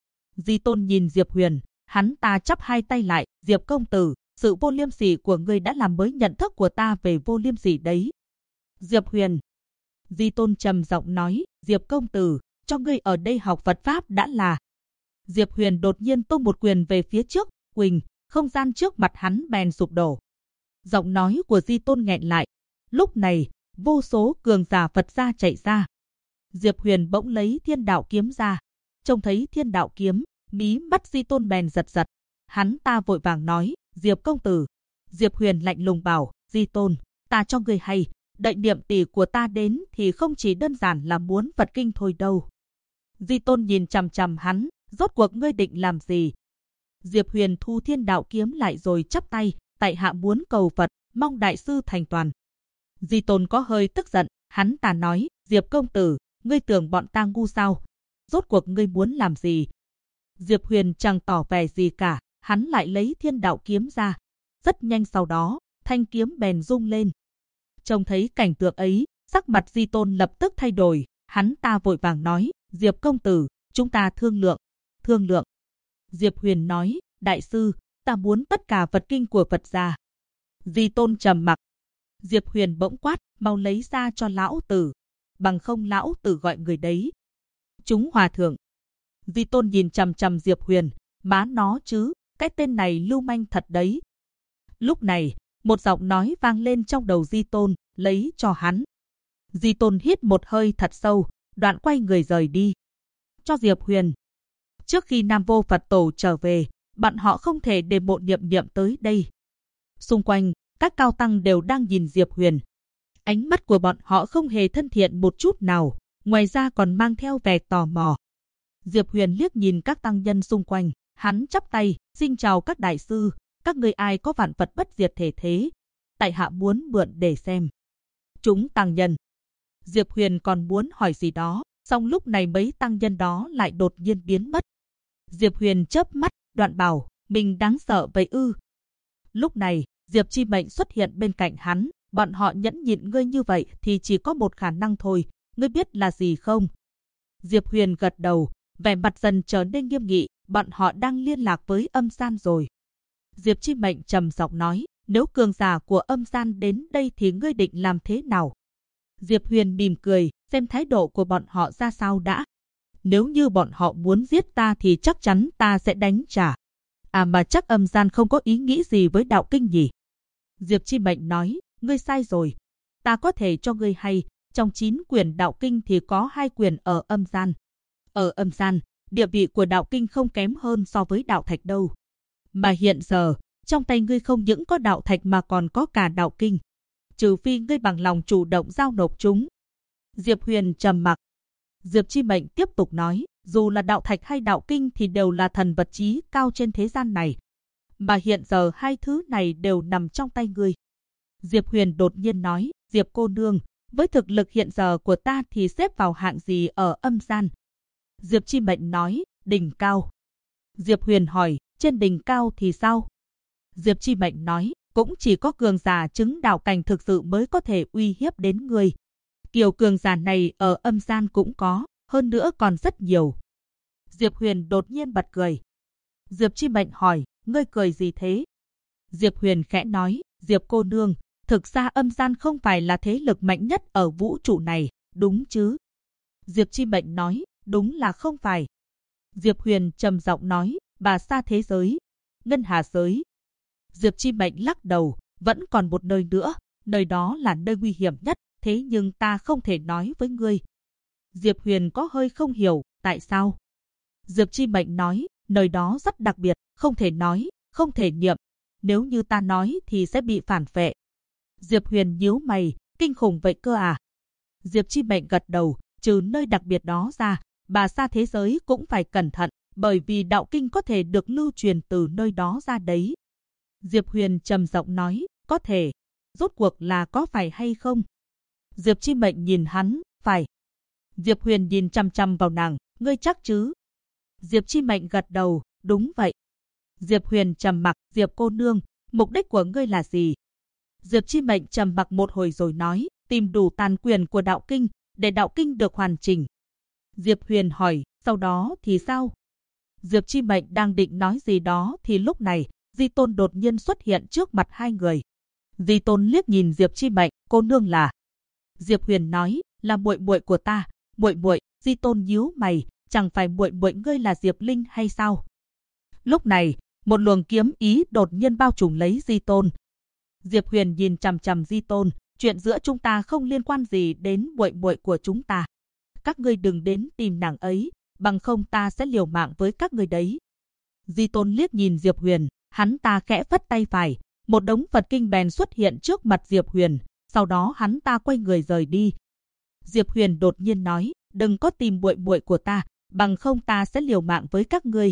Speaker 1: Di Tôn nhìn Diệp Huyền, hắn ta chắp hai tay lại, Diệp công tử, sự vô liêm sỉ của ngươi đã làm mới nhận thức của ta về vô liêm sỉ đấy. Diệp Huyền. Di Tôn trầm giọng nói, Diệp công tử, cho ngươi ở đây học Phật Pháp đã là. Diệp Huyền đột nhiên tung một quyền về phía trước, quỳnh, không gian trước mặt hắn bèn sụp đổ. Giọng nói của Di Tôn nghẹn lại. Lúc này, vô số cường giả Phật gia chạy ra. Diệp Huyền bỗng lấy thiên đạo kiếm ra. Trông thấy thiên đạo kiếm, mí mắt Di Tôn bèn giật giật. Hắn ta vội vàng nói, Diệp công tử. Diệp Huyền lạnh lùng bảo, Di Tôn, ta cho ngươi hay, đợi niệm tỷ của ta đến thì không chỉ đơn giản là muốn Phật kinh thôi đâu. Di Tôn nhìn chằm chằm hắn, rốt cuộc ngươi định làm gì? Diệp Huyền thu thiên đạo kiếm lại rồi chắp tay, tại hạ muốn cầu Phật, mong đại sư thành toàn. Di Tôn có hơi tức giận, hắn ta nói, Diệp công tử, ngươi tưởng bọn ta ngu sao? Rốt cuộc ngươi muốn làm gì? Diệp Huyền chẳng tỏ vẻ gì cả, hắn lại lấy thiên đạo kiếm ra. Rất nhanh sau đó, thanh kiếm bèn rung lên. Trông thấy cảnh tượng ấy, sắc mặt Di Tôn lập tức thay đổi, hắn ta vội vàng nói, Diệp công tử, chúng ta thương lượng. Thương lượng. Diệp Huyền nói, đại sư, ta muốn tất cả vật kinh của Phật gia. Di Tôn trầm mặc. Diệp Huyền bỗng quát, mau lấy ra cho lão tử, bằng không lão tử gọi người đấy. Chúng hòa thượng. Di Tôn nhìn chằm chằm Diệp Huyền, má nó chứ, cái tên này lưu manh thật đấy. Lúc này, một giọng nói vang lên trong đầu Di Tôn, lấy cho hắn. Di Tôn hít một hơi thật sâu, đoạn quay người rời đi. Cho Diệp Huyền. Trước khi Nam Vô Phật Tổ trở về, bọn họ không thể để bộ niệm niệm tới đây. Xung quanh, các cao tăng đều đang nhìn Diệp Huyền. Ánh mắt của bọn họ không hề thân thiện một chút nào, ngoài ra còn mang theo vẻ tò mò. Diệp Huyền liếc nhìn các tăng nhân xung quanh, hắn chắp tay, xin chào các đại sư, các người ai có vạn Phật bất diệt thể thế? Tại hạ muốn mượn để xem. Chúng tăng nhân. Diệp Huyền còn muốn hỏi gì đó, song lúc này mấy tăng nhân đó lại đột nhiên biến mất. Diệp Huyền chớp mắt, đoạn bảo, mình đáng sợ vậy ư? Lúc này, Diệp Chi Mệnh xuất hiện bên cạnh hắn, bọn họ nhẫn nhịn ngươi như vậy thì chỉ có một khả năng thôi, ngươi biết là gì không? Diệp Huyền gật đầu, vẻ mặt dần trở nên nghiêm nghị, bọn họ đang liên lạc với âm gian rồi. Diệp Chi Mệnh trầm giọng nói, nếu cường giả của âm gian đến đây thì ngươi định làm thế nào? Diệp Huyền mỉm cười, xem thái độ của bọn họ ra sao đã. Nếu như bọn họ muốn giết ta thì chắc chắn ta sẽ đánh trả. À mà chắc âm gian không có ý nghĩ gì với đạo kinh nhỉ? Diệp Chi Mệnh nói, ngươi sai rồi. Ta có thể cho ngươi hay, trong 9 quyển đạo kinh thì có 2 quyển ở âm gian. Ở âm gian, địa vị của đạo kinh không kém hơn so với đạo thạch đâu. Mà hiện giờ, trong tay ngươi không những có đạo thạch mà còn có cả đạo kinh. Trừ phi ngươi bằng lòng chủ động giao nộp chúng. Diệp Huyền trầm mặc. Diệp Chi Mệnh tiếp tục nói, dù là đạo thạch hay đạo kinh thì đều là thần vật trí cao trên thế gian này. Mà hiện giờ hai thứ này đều nằm trong tay ngươi. Diệp Huyền đột nhiên nói, Diệp cô nương, với thực lực hiện giờ của ta thì xếp vào hạng gì ở âm gian? Diệp Chi Mệnh nói, đỉnh cao. Diệp Huyền hỏi, trên đỉnh cao thì sao? Diệp Chi Mệnh nói, cũng chỉ có cường giả chứng đạo cảnh thực sự mới có thể uy hiếp đến ngươi. Kiểu cường giả này ở âm gian cũng có, hơn nữa còn rất nhiều. Diệp Huyền đột nhiên bật cười. Diệp Chi Mệnh hỏi, ngươi cười gì thế? Diệp Huyền khẽ nói, Diệp cô nương, thực ra âm gian không phải là thế lực mạnh nhất ở vũ trụ này, đúng chứ? Diệp Chi Mệnh nói, đúng là không phải. Diệp Huyền trầm giọng nói, bà xa thế giới, ngân hà giới. Diệp Chi Mệnh lắc đầu, vẫn còn một nơi nữa, nơi đó là nơi nguy hiểm nhất, thế nhưng ta không thể nói với ngươi. Diệp Huyền có hơi không hiểu, tại sao? Diệp Chi Mệnh nói, nơi đó rất đặc biệt, không thể nói, không thể niệm. Nếu như ta nói thì sẽ bị phản vệ. Diệp Huyền nhíu mày, kinh khủng vậy cơ à? Diệp Chi Mệnh gật đầu, trừ nơi đặc biệt đó ra, bà xa thế giới cũng phải cẩn thận, bởi vì đạo kinh có thể được lưu truyền từ nơi đó ra đấy. Diệp Huyền trầm giọng nói, có thể. Rốt cuộc là có phải hay không? Diệp Chi Mệnh nhìn hắn, phải. Diệp Huyền nhìn chằm chằm vào nàng, ngươi chắc chứ? Diệp Chi Mệnh gật đầu, đúng vậy. Diệp Huyền trầm mặc, Diệp cô nương, mục đích của ngươi là gì? Diệp Chi Mệnh trầm mặc một hồi rồi nói, tìm đủ tàn quyền của đạo kinh, để đạo kinh được hoàn chỉnh. Diệp Huyền hỏi, sau đó thì sao? Diệp Chi Mệnh đang định nói gì đó thì lúc này, Di Tôn đột nhiên xuất hiện trước mặt hai người. Di Tôn liếc nhìn Diệp Chi Mệnh, cô nương là? Diệp Huyền nói, là muội muội của ta. Muội muội? Di Tôn nhíu mày, chẳng phải muội muội ngươi là Diệp Linh hay sao? Lúc này, một luồng kiếm ý đột nhiên bao trùm lấy Di Tôn. Diệp Huyền nhìn chằm chằm Di Tôn, chuyện giữa chúng ta không liên quan gì đến muội muội của chúng ta. Các ngươi đừng đến tìm nàng ấy, bằng không ta sẽ liều mạng với các ngươi đấy. Di Tôn liếc nhìn Diệp Huyền, hắn ta khẽ phất tay phải, một đống Phật kinh bèn xuất hiện trước mặt Diệp Huyền, sau đó hắn ta quay người rời đi. Diệp Huyền đột nhiên nói, đừng có tìm muội muội của ta, bằng không ta sẽ liều mạng với các ngươi.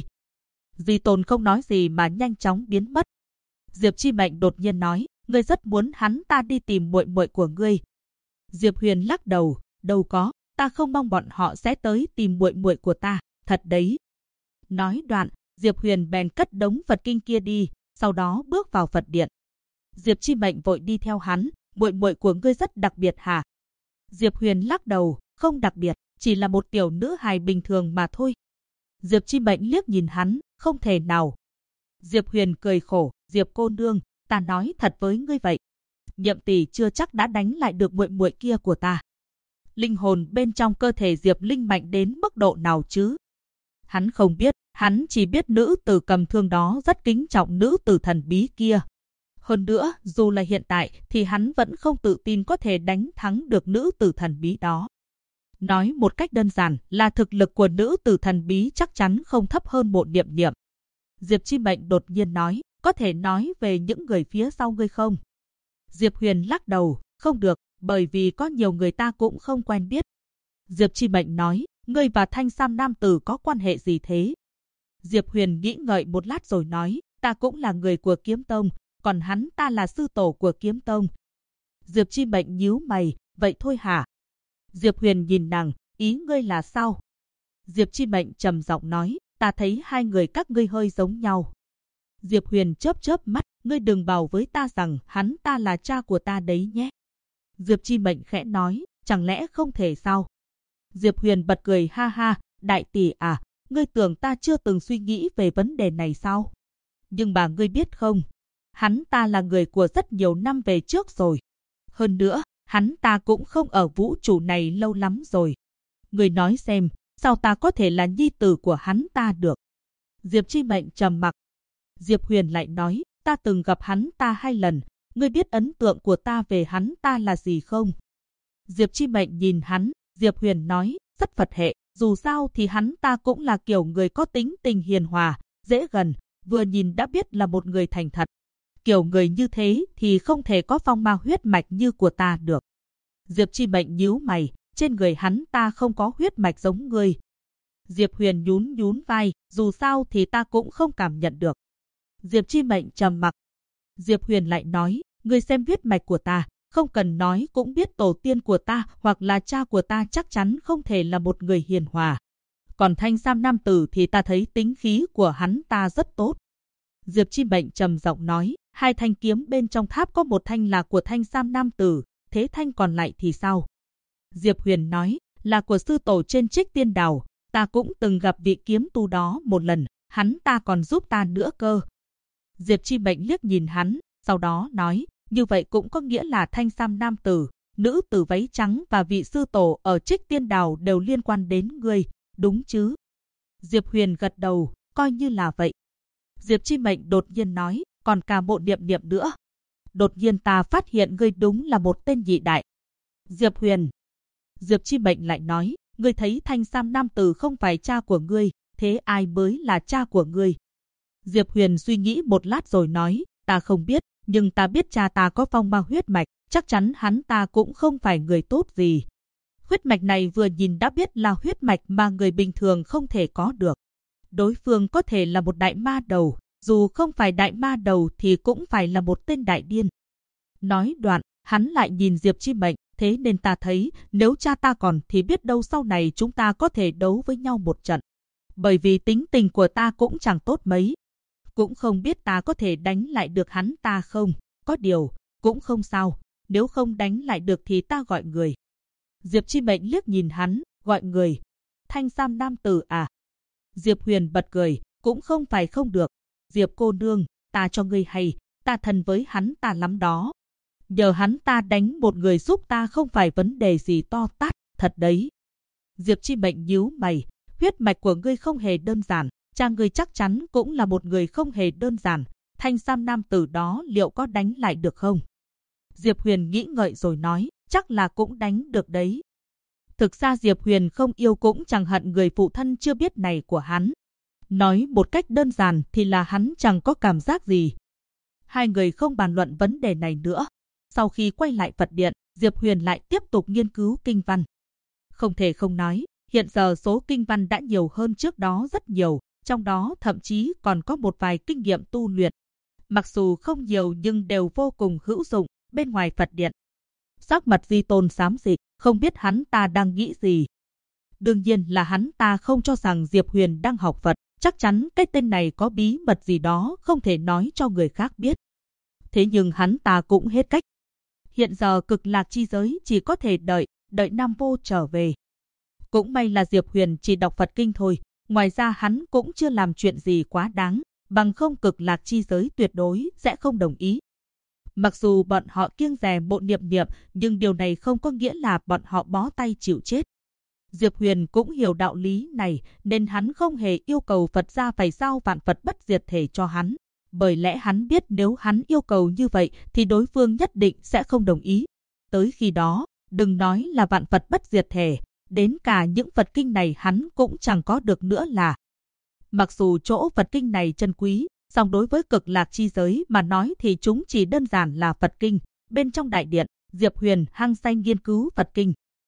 Speaker 1: Di Tôn không nói gì mà nhanh chóng biến mất. Diệp Chi Mệnh đột nhiên nói, ngươi rất muốn hắn ta đi tìm muội muội của ngươi. Diệp Huyền lắc đầu, đâu có, ta không mong bọn họ sẽ tới tìm muội muội của ta, thật đấy. Nói đoạn, Diệp Huyền bèn cất đống Phật kinh kia đi, sau đó bước vào Phật điện. Diệp Chi Mệnh vội đi theo hắn, muội muội của ngươi rất đặc biệt hả? Diệp Huyền lắc đầu, không đặc biệt, chỉ là một tiểu nữ hài bình thường mà thôi. Diệp Chi Mệnh liếc nhìn hắn, không thể nào. Diệp Huyền cười khổ, Diệp cô nương, ta nói thật với ngươi vậy. Nhậm tỷ chưa chắc đã đánh lại được muội muội kia của ta. Linh hồn bên trong cơ thể Diệp Linh mạnh đến mức độ nào chứ? Hắn không biết, hắn chỉ biết nữ tử cầm thương đó rất kính trọng nữ tử thần bí kia. Hơn nữa, dù là hiện tại thì hắn vẫn không tự tin có thể đánh thắng được nữ tử thần bí đó. Nói một cách đơn giản là thực lực của nữ tử thần bí chắc chắn không thấp hơn Mộ Niệm Niệm. Diệp Chi Mệnh đột nhiên nói, có thể nói về những người phía sau ngươi không? Diệp Huyền lắc đầu, không được, bởi vì có nhiều người ta cũng không quen biết. Diệp Chi Mệnh nói, ngươi và Thanh Sam nam tử có quan hệ gì thế? Diệp Huyền nghĩ ngợi một lát rồi nói, ta cũng là người của Kiếm Tông, còn hắn ta là sư tổ của Kiếm Tông. Diệp Chi Mệnh nhíu mày, vậy thôi hả? Diệp Huyền nhìn nàng, ý ngươi là sao? Diệp Chi Mệnh trầm giọng nói, ta thấy hai người các ngươi hơi giống nhau. Diệp Huyền chớp chớp mắt, ngươi đừng bảo với ta rằng hắn ta là cha của ta đấy nhé. Diệp Chi Mệnh khẽ nói, chẳng lẽ không thể sao? Diệp Huyền bật cười ha ha, đại tỷ à, ngươi tưởng ta chưa từng suy nghĩ về vấn đề này sao? Nhưng mà ngươi biết không, hắn ta là người của rất nhiều năm về trước rồi. Hơn nữa, hắn ta cũng không ở vũ trụ này lâu lắm rồi. Ngươi nói xem, sao ta có thể là nhi tử của hắn ta được? Diệp Chi Mệnh trầm mặc. Diệp Huyền lại nói, ta từng gặp hắn ta 2 lần, ngươi biết ấn tượng của ta về hắn ta là gì không? Diệp Chi Mệnh nhìn hắn, Diệp Huyền nói, rất Phật hệ, dù sao thì hắn ta cũng là kiểu người có tính tình hiền hòa, dễ gần, vừa nhìn đã biết là một người thành thật. Kiểu người như thế thì không thể có phong ma huyết mạch như của ta được. Diệp Chi Mệnh nhíu mày, trên người hắn ta không có huyết mạch giống ngươi. Diệp Huyền nhún nhún vai, dù sao thì ta cũng không cảm nhận được. Diệp Chi Mệnh trầm mặc. Diệp Huyền lại nói, ngươi xem huyết mạch của ta, không cần nói cũng biết tổ tiên của ta hoặc là cha của ta chắc chắn không thể là một người hiền hòa. Còn Thanh Sam nam tử thì ta thấy tính khí của hắn ta rất tốt. Diệp Chi Mệnh trầm giọng nói, 2 thanh kiếm bên trong tháp có 1 thanh là của Thanh Sam nam tử, thế thanh còn lại thì sao? Diệp Huyền nói, là của sư tổ trên Trích Tiên Đảo, ta cũng từng gặp vị kiếm tu đó một lần, hắn ta còn giúp ta nữa cơ. Diệp Chi Mệnh liếc nhìn hắn, sau đó nói, như vậy cũng có nghĩa là Thanh Sam nam tử, nữ tử váy trắng và vị sư tổ ở Trích Tiên Đảo đều liên quan đến ngươi, đúng chứ? Diệp Huyền gật đầu, coi như là vậy. Diệp Chi Mệnh đột nhiên nói, còn cả Mộ Niệm Niệm nữa. Đột nhiên ta phát hiện ngươi đúng là một tên nhị đại. Diệp Huyền. Diệp Chi Mệnh lại nói, ngươi thấy Thanh Sam nam tử không phải cha của ngươi, thế ai mới là cha của ngươi? Diệp Huyền suy nghĩ một lát rồi nói, ta không biết, nhưng ta biết cha ta có phong ma huyết mạch, chắc chắn hắn ta cũng không phải người tốt gì. Huyết mạch này vừa nhìn đã biết là huyết mạch mà người bình thường không thể có được. Đối phương có thể là một đại ma đầu, dù không phải đại ma đầu thì cũng phải là một tên đại điên. Nói đoạn, hắn lại nhìn Diệp Chi Mệnh, thế nên ta thấy nếu cha ta còn thì biết đâu sau này chúng ta có thể đấu với nhau một trận. Bởi vì tính tình của ta cũng chẳng tốt mấy. Cũng không biết ta có thể đánh lại được hắn ta không, có điều, cũng không sao, nếu không đánh lại được thì ta gọi người. Diệp Chi Mệnh liếc nhìn hắn, gọi người. Thanh sam nam tử à? Diệp Huyền bật cười, cũng không phải không được. Diệp cô nương, ta cho ngươi hay, ta thân với hắn ta lắm đó. Nhờ hắn ta đánh một người giúp ta không phải vấn đề gì to tát, thật đấy. Diệp Chi Mệnh nhíu mày, huyết mạch của ngươi không hề đơn giản, cha ngươi chắc chắn cũng là một người không hề đơn giản. Thanh sam nam tử đó liệu có đánh lại được không? Diệp Huyền nghĩ ngợi rồi nói, chắc là cũng đánh được đấy. Thực ra Diệp Huyền không yêu cũng chẳng hận người phụ thân chưa biết này của hắn. Nói một cách đơn giản thì là hắn chẳng có cảm giác gì. Hai người không bàn luận vấn đề này nữa. Sau khi quay lại Phật Điện, Diệp Huyền lại tiếp tục nghiên cứu kinh văn. Không thể không nói, hiện giờ số kinh văn đã nhiều hơn trước đó rất nhiều, trong đó thậm chí còn có một vài kinh nghiệm tu luyện. Mặc dù không nhiều nhưng đều vô cùng hữu dụng. Bên ngoài Phật Điện, sắc mặt Di Tôn xám xịt, không biết hắn ta đang nghĩ gì. Đương nhiên là hắn ta không cho rằng Diệp Huyền đang học Phật, chắc chắn cái tên này có bí mật gì đó không thể nói cho người khác biết. Thế nhưng hắn ta cũng hết cách. Hiện giờ Cực Lạc chi giới chỉ có thể đợi Nam Vô trở về. Cũng may là Diệp Huyền chỉ đọc Phật kinh thôi, ngoài ra hắn cũng chưa làm chuyện gì quá đáng, bằng không Cực Lạc chi giới tuyệt đối sẽ không đồng ý. Mặc dù bọn họ kiêng dè Mộ Niệm Niệm, nhưng điều này không có nghĩa là bọn họ bó tay chịu chết. Diệp Huyền cũng hiểu đạo lý này, nên hắn không hề yêu cầu Phật gia phải giao vạn Phật bất diệt thể cho hắn. Bởi lẽ hắn biết nếu hắn yêu cầu như vậy thì đối phương nhất định sẽ không đồng ý. Tới khi đó, đừng nói là vạn Phật bất diệt thể, đến cả những Phật kinh này hắn cũng chẳng có được nữa là. Mặc dù chỗ Phật kinh này chân quý, song đối với Cực Lạc chi giới mà nói thì chúng chỉ đơn giản là Phật kinh. Bên trong đại điện, Diệp Huyền hăng say nghiên cứu Phật kinh.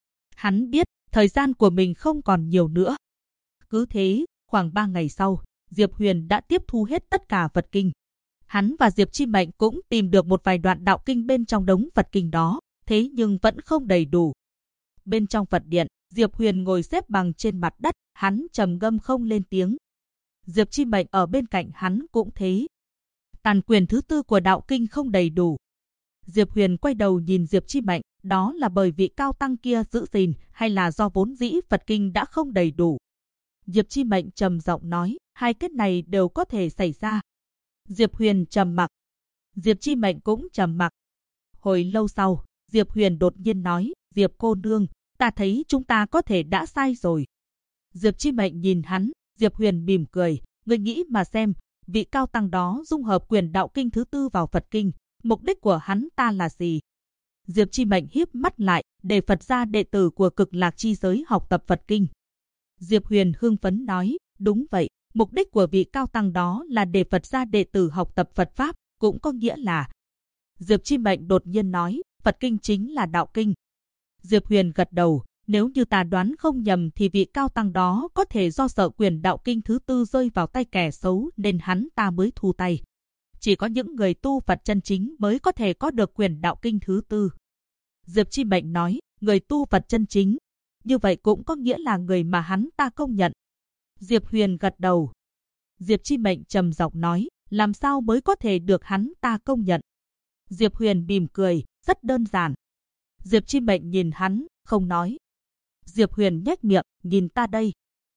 Speaker 1: Hắn biết thời gian của mình không còn nhiều nữa. Cứ thế, khoảng 3 ngày sau, Diệp Huyền đã tiếp thu hết tất cả Phật kinh. Hắn và Diệp Chi Mệnh cũng tìm được một vài đoạn đạo kinh bên trong đống Phật kinh đó, thế nhưng vẫn không đầy đủ. Bên trong Phật Điện, Diệp Huyền ngồi xếp bằng trên mặt đất, hắn trầm ngâm không lên tiếng. Diệp Chi Mệnh ở bên cạnh hắn cũng thế. Tàn quyền thứ tư của đạo kinh không đầy đủ. Diệp Huyền quay đầu nhìn Diệp Chi Mệnh, đó là bởi vị cao tăng kia giữ gìn hay là do vốn dĩ Phật kinh đã không đầy đủ? Diệp Chi Mệnh trầm giọng nói, hai cái này đều có thể xảy ra. Diệp Huyền trầm mặc. Diệp Chi Mệnh cũng trầm mặc. Hồi lâu sau, Diệp Huyền đột nhiên nói, Diệp cô nương, ta thấy chúng ta có thể đã sai rồi. Diệp Chi Mệnh nhìn hắn, Diệp Huyền mỉm cười, ngươi nghĩ mà xem, vị cao tăng đó dung hợp quyền đạo kinh thứ tư vào Phật kinh, mục đích của hắn ta là gì? Diệp Chi Mệnh híp mắt lại, để Phật gia đệ tử của Cực Lạc chi giới học tập Phật kinh. Diệp Huyền hưng phấn nói, đúng vậy, mục đích của vị cao tăng đó là để Phật gia đệ tử học tập Phật pháp, cũng có nghĩa là. Diệp Chi Mệnh đột nhiên nói, Phật kinh chính là đạo kinh. Diệp Huyền gật đầu, nếu như ta đoán không nhầm thì vị cao tăng đó có thể do sợ quyền đạo kinh thứ tư rơi vào tay kẻ xấu nên hắn ta mới thu tay. Chỉ có những người tu Phật chân chính mới có thể có được quyền đạo kinh thứ tư. Diệp Chi Mệnh nói, người tu Phật chân chính, như vậy cũng có nghĩa là người mà hắn ta công nhận. Diệp Huyền gật đầu. Diệp Chi Mệnh trầm giọng nói, làm sao mới có thể được hắn ta công nhận? Diệp Huyền mỉm cười, rất đơn giản. Diệp Chi Mệnh nhìn hắn, không nói. Diệp Huyền nhếch miệng, nhìn ta đây.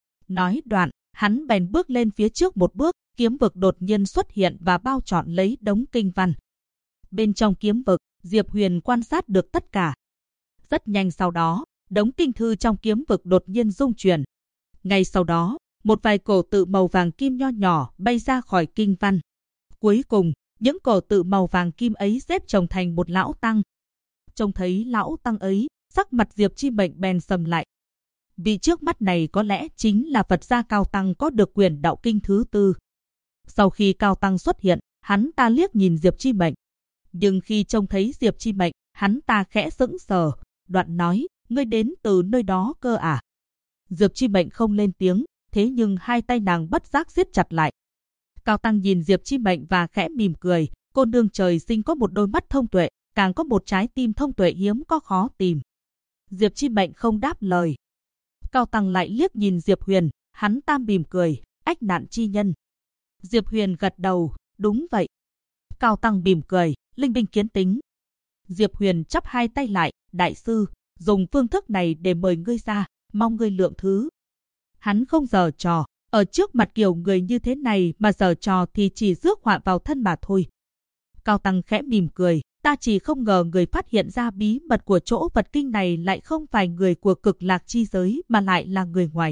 Speaker 1: Nói đoạn, hắn bèn bước lên phía trước một bước, kiếm vực đột nhiên xuất hiện và bao trọn lấy đống kinh văn. Bên trong kiếm vực, Diệp Huyền quan sát được tất cả. Rất nhanh sau đó, đống kinh thư trong kiếm vực đột nhiên rung chuyển. Ngay sau đó, một vài cổ tự màu vàng kim nho nhỏ bay ra khỏi kinh văn. Cuối cùng, những cổ tự màu vàng kim ấy xếp chồng thành một lão tăng. Trông thấy lão tăng ấy, sắc mặt Diệp Chi Mệnh bèn sầm lại. Vị trước mắt này có lẽ chính là Phật gia cao tăng có được quyền đạo kinh thứ tư. Sau khi cao tăng xuất hiện, hắn ta liếc nhìn Diệp Chi Mệnh. Nhưng khi trông thấy Diệp Chi Mệnh, hắn ta khẽ sững sờ, đoạn nói, ngươi đến từ nơi đó cơ à? Diệp Chi Mệnh không lên tiếng, thế nhưng hai tay nàng bất giác siết chặt lại. Cao Tăng nhìn Diệp Chi Mệnh và khẽ mỉm cười, cô nương trời sinh có một đôi mắt thông tuệ, càng có một trái tim thông tuệ hiếm có khó tìm. Diệp Chi Mệnh không đáp lời. Cao Tăng lại liếc nhìn Diệp Huyền, hắn ta mỉm cười, ách nạn chi nhân. Diệp Huyền gật đầu, đúng vậy. Cao Tăng mỉm cười, linh binh kiến tính. Diệp Huyền chắp hai tay lại, đại sư, dùng phương thức này để mời ngươi ra, mong ngươi lượng thứ. Hắn không giở trò, ở trước mặt kiểu người như thế này mà giở trò thì chỉ rước họa vào thân mà thôi. Cao Tăng khẽ mỉm cười, ta chỉ không ngờ người phát hiện ra bí mật của chỗ vật kinh này lại không phải người của Cực Lạc chi giới mà lại là người ngoài.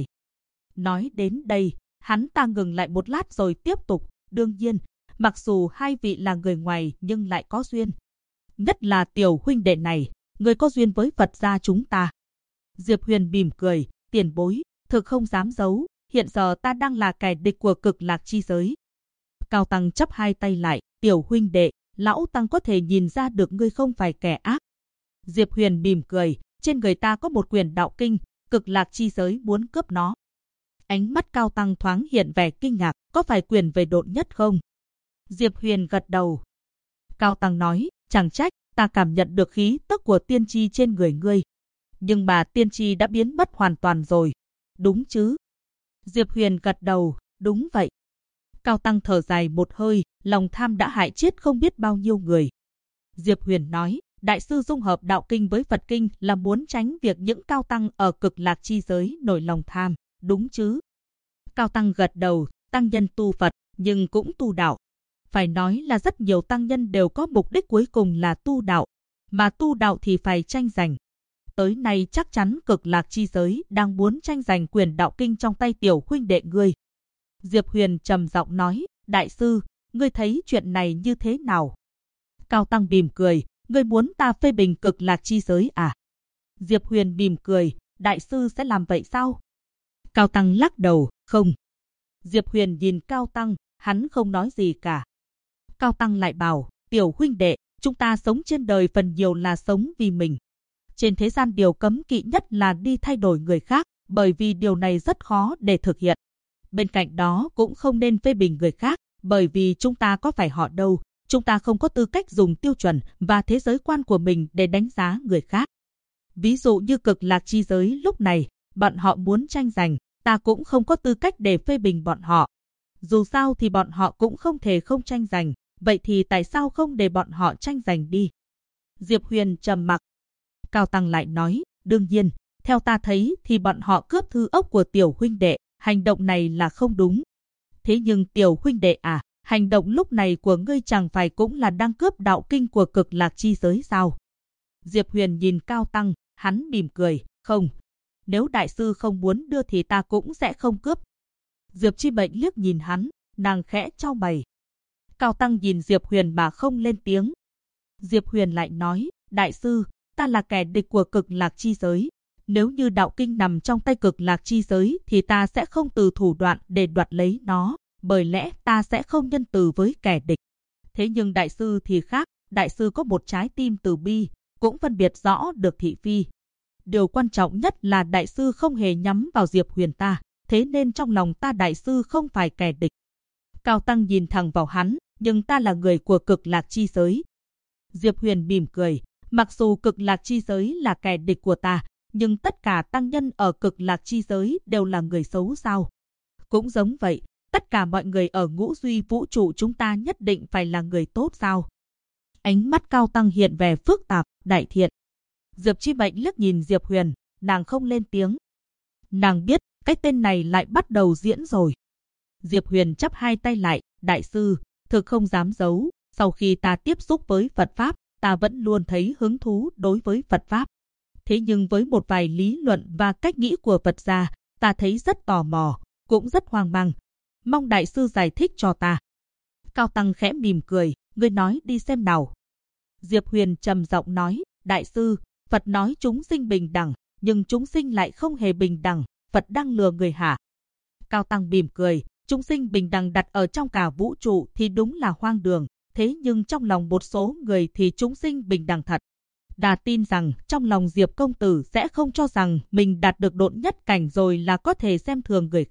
Speaker 1: Nói đến đây, hắn ta ngừng lại một lát rồi tiếp tục, đương nhiên, mặc dù hai vị là người ngoài nhưng lại có duyên. Nhất là tiểu huynh đệ này, người có duyên với Phật gia chúng ta. Diệp Huyền mỉm cười, tiền bối, thực không dám giấu, hiện giờ ta đang là kẻ địch của Cực Lạc chi giới. Cao Tăng chắp hai tay lại, tiểu huynh đệ, lão Tăng có thể nhìn ra được ngươi không phải kẻ ác. Diệp Huyền mỉm cười, trên người ta có một quyền đạo kinh, Cực Lạc chi giới muốn cướp nó. Ánh mắt Cao Tăng thoáng hiện vẻ kinh ngạc, có phải quyền về độn nhất không? Diệp Huyền gật đầu. Cao Tăng nói, chẳng trách, ta cảm nhận được khí tức của tiên tri trên người ngươi. Nhưng mà tiên tri đã biến mất hoàn toàn rồi. Đúng chứ? Diệp Huyền gật đầu, đúng vậy. Cao Tăng thở dài một hơi, lòng tham đã hại chết không biết bao nhiêu người. Diệp Huyền nói, đại sư dung hợp đạo kinh với Phật kinh là muốn tránh việc những cao tăng ở Cực Lạc chi giới nổi lòng tham, đúng chứ? Cao Tăng gật đầu, tăng nhân tu Phật, nhưng cũng tu đạo. Phải nói là rất nhiều tăng nhân đều có mục đích cuối cùng là tu đạo, mà tu đạo thì phải tranh giành. Tới nay chắc chắn Cực Lạc chi giới đang muốn tranh giành quyền đạo kinh trong tay tiểu huynh đệ ngươi. Diệp Huyền trầm giọng nói, đại sư, ngươi thấy chuyện này như thế nào? Cao Tăng mỉm cười, ngươi muốn ta phê bình Cực Lạc chi giới à? Diệp Huyền mỉm cười, đại sư sẽ làm vậy sao? Cao Tăng lắc đầu, không. Diệp Huyền nhìn Cao Tăng, hắn không nói gì cả. Cao Tăng lại bảo, tiểu huynh đệ, chúng ta sống trên đời phần nhiều là sống vì mình. Trên thế gian điều cấm kỵ nhất là đi thay đổi người khác, bởi vì điều này rất khó để thực hiện. Bên cạnh đó cũng không nên phê bình người khác, bởi vì chúng ta có phải họ đâu, chúng ta không có tư cách dùng tiêu chuẩn và thế giới quan của mình để đánh giá người khác. Ví dụ như Cực Lạc chi giới lúc này, bọn họ muốn tranh giành, ta cũng không có tư cách để phê bình bọn họ. Dù sao thì bọn họ cũng không thể không tranh giành, vậy thì tại sao không để bọn họ tranh giành đi? Diệp Huyền trầm mặc. Cao Tăng lại nói, đương nhiên, theo ta thấy thì bọn họ cướp thư ốc của tiểu huynh đệ, hành động này là không đúng. Thế nhưng tiểu huynh đệ à, hành động lúc này của ngươi chẳng phải cũng là đang cướp đạo kinh của Cực Lạc chi giới sao? Diệp Huyền nhìn Cao Tăng, hắn mỉm cười, không. Nếu đại sư không muốn đưa thì ta cũng sẽ không cướp. Diệp Chi Mệnh liếc nhìn hắn, nàng khẽ chau mày. Cao Tăng nhìn Diệp Huyền mà không lên tiếng. Diệp Huyền lại nói, đại sư, ta là kẻ địch của Cực Lạc chi giới. Nếu như đạo kinh nằm trong tay Cực Lạc chi giới thì ta sẽ không từ thủ đoạn để đoạt lấy nó, bởi lẽ ta sẽ không nhân từ với kẻ địch. Thế nhưng đại sư thì khác, đại sư có một trái tim từ bi, cũng phân biệt rõ được thị phi. Điều quan trọng nhất là đại sư không hề nhắm vào Diệp Huyền ta, thế nên trong lòng ta đại sư không phải kẻ địch. Cao Tăng nhìn thẳng vào hắn, nhưng ta là người của Cực Lạc chi giới. Diệp Huyền mỉm cười, mặc dù Cực Lạc chi giới là kẻ địch của ta, nhưng tất cả tăng nhân ở Cực Lạc chi giới đều là người xấu sao? Cũng giống vậy, tất cả mọi người ở ngũ duy vũ trụ chúng ta nhất định phải là người tốt sao? Ánh mắt Cao Tăng hiện vẻ phức tạp, đại thiện. Diệp Chi Mệnh liếc nhìn Diệp Huyền, nàng không lên tiếng. Nàng biết, cái tên này lại bắt đầu diễn rồi. Diệp Huyền chắp hai tay lại, đại sư, thực không dám giấu, sau khi ta tiếp xúc với Phật Pháp, ta vẫn luôn thấy hứng thú đối với Phật Pháp. Thế nhưng với một vài lý luận và cách nghĩ của Phật gia, ta thấy rất tò mò, cũng rất hoang mang. Mong đại sư giải thích cho ta. Cao Tăng khẽ mỉm cười, ngươi nói đi xem nào. Diệp Huyền trầm giọng nói, đại sư, Phật nói chúng sinh bình đẳng, nhưng chúng sinh lại không hề bình đẳng, Phật đang lừa người hả? Cao Tăng mỉm cười, chúng sinh bình đẳng đặt ở trong cả vũ trụ thì đúng là hoang đường, thế nhưng trong lòng một số người thì chúng sinh bình đẳng thật. Ta tin rằng trong lòng Diệp công tử sẽ không cho rằng mình đạt được độn nhất cảnh rồi là có thể xem thường người khác,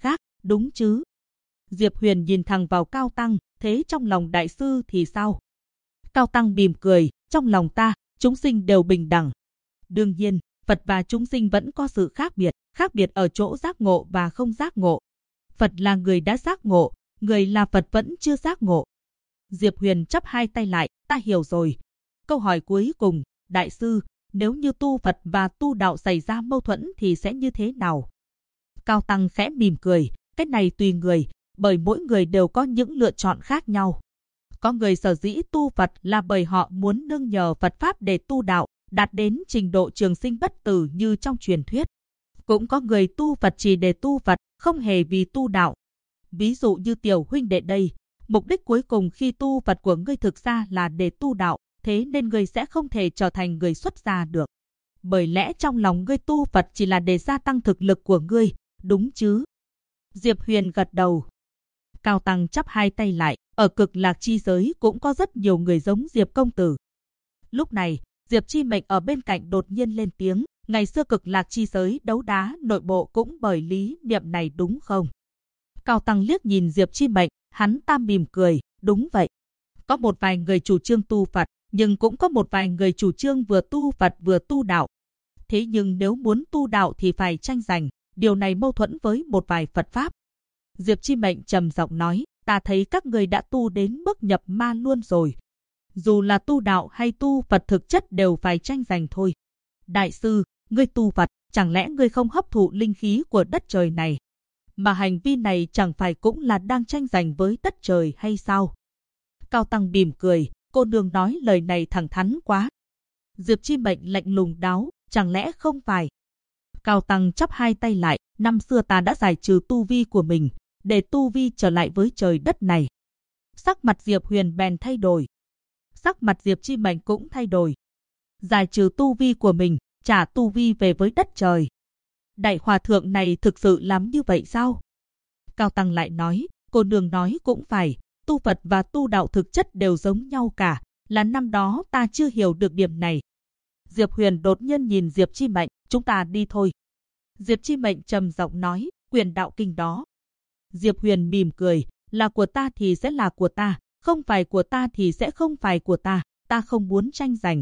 Speaker 1: đúng chứ? Diệp Huyền nhìn thẳng vào Cao Tăng, thế trong lòng đại sư thì sao? Cao Tăng mỉm cười, trong lòng ta, chúng sinh đều bình đẳng. Đương nhiên, Phật và chúng sinh vẫn có sự khác biệt ở chỗ giác ngộ và không giác ngộ. Phật là người đã giác ngộ, người là Phật vẫn chưa giác ngộ. Diệp Huyền chắp hai tay lại, ta hiểu rồi. Câu hỏi cuối cùng, đại sư, nếu như tu Phật và tu đạo xảy ra mâu thuẫn thì sẽ như thế nào? Cao Tăng khẽ mỉm cười, cái này tùy người, bởi mỗi người đều có những lựa chọn khác nhau. Có người sở dĩ tu Phật là bởi họ muốn nương nhờ Phật Pháp để tu đạo, đạt đến trình độ trường sinh bất tử như trong truyền thuyết. Cũng có người tu Phật chỉ để tu Phật, không hề vì tu đạo. Ví dụ như tiểu huynh đệ đây, mục đích cuối cùng khi tu Phật của ngươi thực ra là để tu đạo, thế nên ngươi sẽ không thể trở thành người xuất gia được. Bởi lẽ trong lòng ngươi tu Phật chỉ là để gia tăng thực lực của ngươi, đúng chứ? Diệp Huyền gật đầu. Cao Tăng chắp hai tay lại, ở Cực Lạc chi giới cũng có rất nhiều người giống Diệp công tử. Lúc này, Diệp Chi Mệnh ở bên cạnh đột nhiên lên tiếng, ngày xưa Cực Lạc chi giới đấu đá nội bộ cũng bởi lý niệm này đúng không? Cao Tăng liếc nhìn Diệp Chi Mệnh, hắn ta mỉm cười, đúng vậy. Có một vài người chủ trương tu Phật, nhưng cũng có một vài người chủ trương vừa tu Phật vừa tu đạo. Thế nhưng nếu muốn tu đạo thì phải tranh giành, điều này mâu thuẫn với một vài Phật Pháp. Diệp Chi Mệnh trầm giọng nói, ta thấy các người đã tu đến mức nhập ma luôn rồi. Dù là tu đạo hay tu Phật thực chất đều phải tranh giành thôi. Đại sư, ngươi tu Phật, chẳng lẽ ngươi không hấp thụ linh khí của đất trời này? Mà hành vi này chẳng phải cũng là đang tranh giành với đất trời hay sao? Cao Tăng mỉm cười, cô nương nói lời này thẳng thắn quá. Diệp Chi Mệnh lạnh lùng đáo, chẳng lẽ không phải? Cao Tăng chắp hai tay lại, năm xưa ta đã giải trừ tu vi của mình, để tu vi trở lại với trời đất này. Sắc mặt Diệp Huyền bèn thay đổi. Sắc mặt Diệp Chi Mệnh cũng thay đổi. Giải trừ tu vi của mình, trả tu vi về với đất trời. Đại hòa thượng này thực sự làm như vậy sao? Cao Tăng lại nói, cô nương nói cũng phải, tu Phật và tu đạo thực chất đều giống nhau cả, là năm đó ta chưa hiểu được điểm này. Diệp Huyền đột nhiên nhìn Diệp Chi Mệnh, chúng ta đi thôi. Diệp Chi Mệnh trầm giọng nói, quyền đạo kinh đó. Diệp Huyền mỉm cười, là của ta thì sẽ là của ta, không phải của ta thì sẽ không phải của ta không muốn tranh giành.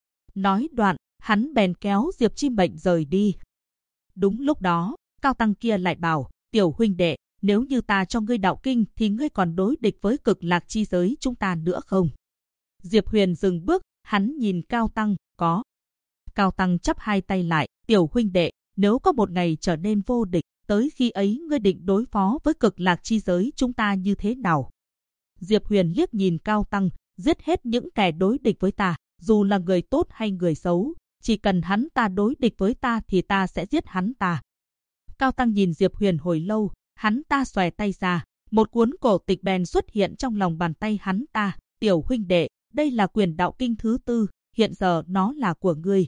Speaker 1: Nói đoạn, hắn bèn kéo Diệp Chi Mệnh rời đi. Đúng lúc đó, Cao Tăng kia lại bảo, tiểu huynh đệ, nếu như ta cho ngươi đạo kinh thì ngươi còn đối địch với Cực Lạc chi giới chúng ta nữa không? Diệp Huyền dừng bước, hắn nhìn Cao Tăng, có. Cao Tăng chắp hai tay lại, tiểu huynh đệ, nếu có một ngày trở nên vô địch, tới khi ấy ngươi định đối phó với Cực Lạc chi giới chúng ta như thế nào? Diệp Huyền liếc nhìn Cao Tăng, giết hết những kẻ đối địch với ta, dù là người tốt hay người xấu, chỉ cần hắn ta đối địch với ta thì ta sẽ giết hắn ta. Cao Tăng nhìn Diệp Huyền hồi lâu, hắn ta xòe tay ra, một cuốn cổ tịch bèn xuất hiện trong lòng bàn tay hắn ta, tiểu huynh đệ, đây là quyển đạo kinh thứ 4, hiện giờ nó là của ngươi.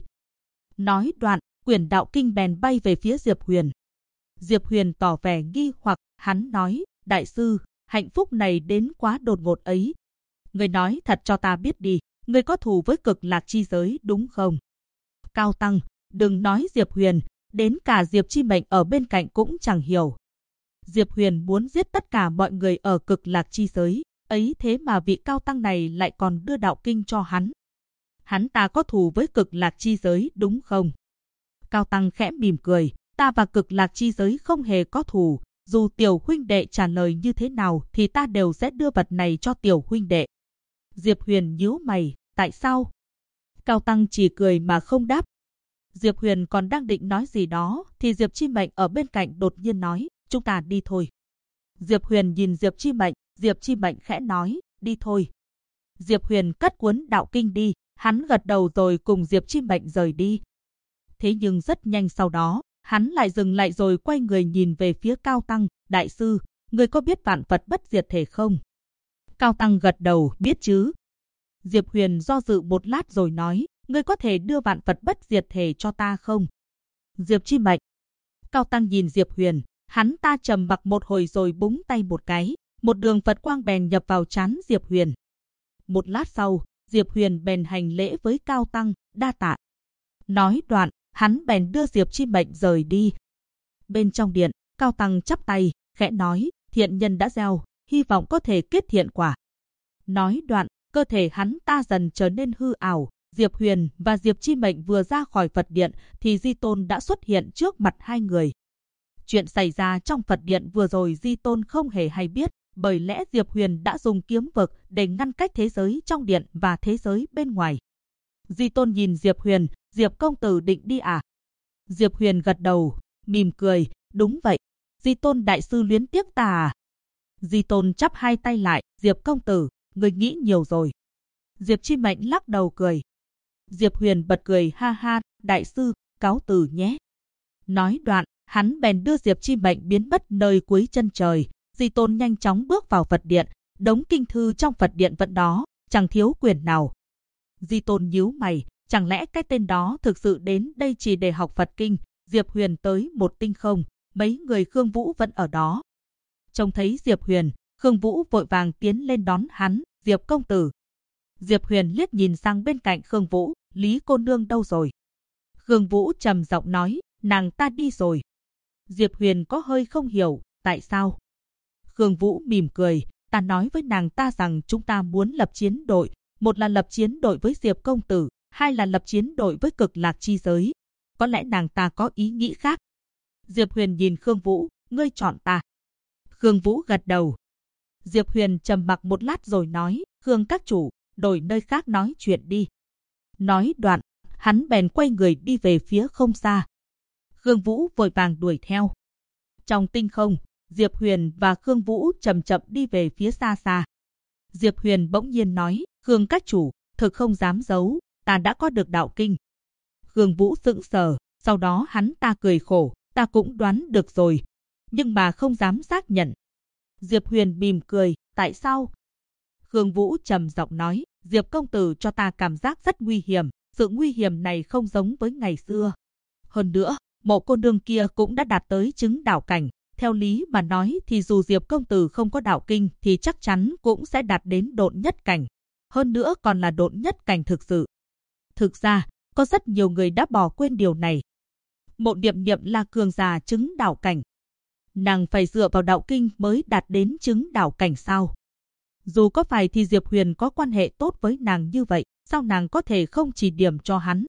Speaker 1: Nói đoạn, quyển đạo kinh bèn bay về phía Diệp Huyền. Diệp Huyền tỏ vẻ nghi hoặc, hắn nói, đại sư, hạnh phúc này đến quá đột ngột ấy. Ngươi nói thật cho ta biết đi, ngươi có thù với Cực Lạc chi giới đúng không? Cao Tăng, đừng nói Diệp Huyền, đến cả Diệp Chi Mệnh ở bên cạnh cũng chẳng hiểu. Diệp Huyền muốn giết tất cả mọi người ở Cực Lạc chi giới, ấy thế mà vị Cao Tăng này lại còn đưa đạo kinh cho hắn. Hắn ta có thù với Cực Lạc chi giới đúng không? Cao Tăng khẽ mỉm cười, ta và Cực Lạc chi giới không hề có thù, dù tiểu huynh đệ trả lời như thế nào thì ta đều sẽ đưa vật này cho tiểu huynh đệ. Diệp Huyền nhíu mày, tại sao? Cao Tăng chỉ cười mà không đáp. Diệp Huyền còn đang định nói gì đó thì Diệp Chi Mệnh ở bên cạnh đột nhiên nói, chúng ta đi thôi. Diệp Huyền nhìn Diệp Chi Mệnh khẽ nói, đi thôi. Diệp Huyền cất cuốn đạo kinh đi, hắn gật đầu rồi cùng Diệp Chi Mệnh rời đi. Thế nhưng rất nhanh sau đó, hắn lại dừng lại rồi quay người nhìn về phía Cao Tăng, đại sư, người có biết vạn Phật bất diệt thể không? Cao Tăng gật đầu, biết chứ. Diệp Huyền do dự một lát rồi nói, ngươi có thể đưa vạn Phật bất diệt thể cho ta không? Diệp Chi Mệnh. Cao Tăng nhìn Diệp Huyền, hắn ta trầm mặc một hồi rồi búng tay một cái, một đường Phật quang bèn nhập vào trán Diệp Huyền. Một lát sau, Diệp Huyền bèn hành lễ với Cao Tăng, đa tạ. Nói đoạn, hắn bèn đưa Diệp Chi Mệnh rời đi. Bên trong điện, Cao Tăng chắp tay, khẽ nói, thiện nhân đã gieo, hy vọng có thể kết thiện quả. Nói đoạn, cơ thể hắn ta dần trở nên hư ảo. Diệp Huyền và Diệp Chi Mệnh vừa ra khỏi Phật điện thì Di Tôn đã xuất hiện trước mặt hai người. Chuyện xảy ra trong Phật điện vừa rồi Di Tôn không hề hay biết, bởi lẽ Diệp Huyền đã dùng kiếm vực để ngăn cách thế giới trong điện và thế giới bên ngoài. Di Tôn nhìn Diệp Huyền, Diệp công tử định đi à? Diệp Huyền gật đầu, mỉm cười, đúng vậy. Di Tôn đại sư luyến tiếc ta à? Di Tôn chắp hai tay lại, Diệp công tử, người nghĩ nhiều rồi. Diệp Chi Mệnh lắc đầu cười. Diệp Huyền bật cười ha ha, đại sư, cáo từ nhé. Nói đoạn, hắn bèn đưa Diệp Chi Mệnh biến mất nơi cuối chân trời. Di Tôn nhanh chóng bước vào Phật điện, đống kinh thư trong Phật điện vẫn đó, chẳng thiếu quyển nào. Di Tôn nhíu mày, chẳng lẽ cái tên đó thực sự đến đây chỉ để học Phật kinh? Diệp Huyền tới một tinh không, mấy người Khương Vũ vẫn ở đó. Trông thấy Diệp Huyền, Khương Vũ vội vàng tiến lên đón hắn, Diệp công tử. Diệp Huyền liếc nhìn sang bên cạnh Khương Vũ, Lý cô nương đâu rồi? Khương Vũ trầm giọng nói, nàng ta đi rồi. Diệp Huyền có hơi không hiểu, tại sao? Khương Vũ mỉm cười, ta nói với nàng ta rằng chúng ta muốn lập chiến đội, một là lập chiến đội với Diệp công tử, hai là lập chiến đội với Cực Lạc chi giới. Có lẽ nàng ta có ý nghĩ khác. Diệp Huyền nhìn Khương Vũ, ngươi chọn ta. Khương Vũ gật đầu. Diệp Huyền trầm mặc một lát rồi nói, Khương các chủ, đổi nơi khác nói chuyện đi. Nói đoạn, hắn bèn quay người đi về phía không xa. Khương Vũ vội vàng đuổi theo. Trong tinh không, Diệp Huyền và Khương Vũ chậm chậm đi về phía xa xa. Diệp Huyền bỗng nhiên nói, Khương các chủ, thực không dám giấu, ta đã có được đạo kinh. Khương Vũ sững sờ, sau đó hắn ta cười khổ, ta cũng đoán được rồi, nhưng mà không dám xác nhận. Diệp Huyền mỉm cười, tại sao? Khương Vũ trầm giọng nói, Diệp công tử cho ta cảm giác rất nguy hiểm, sự nguy hiểm này không giống với ngày xưa. Hơn nữa, Mộ cô nương kia cũng đã đạt tới chứng đạo cảnh. Theo lý mà nói thì dù Diệp công tử không có đạo kinh thì chắc chắn cũng sẽ đạt đến độn nhất cảnh. Hơn nữa còn là độn nhất cảnh thực sự. Thực ra, có rất nhiều người đã bỏ quên điều này. Mộ Niệm Niệm là cường giả chứng đạo cảnh. Nàng phải dựa vào đạo kinh mới đạt đến chứng đạo cảnh sao? Dù có phải thì Diệp Huyền có quan hệ tốt với nàng như vậy, sao nàng có thể không chỉ điểm cho hắn?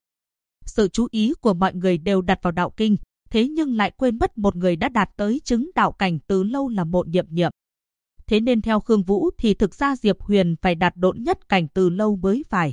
Speaker 1: Sự chú ý của mọi người đều đặt vào đạo kinh, thế nhưng lại quên mất một người đã đạt tới chứng đạo cảnh từ lâu là Mộ Niệm Niệm. Thế nên theo Khương Vũ thì thực ra Diệp Huyền phải đạt độn nhất cảnh từ lâu mới phải.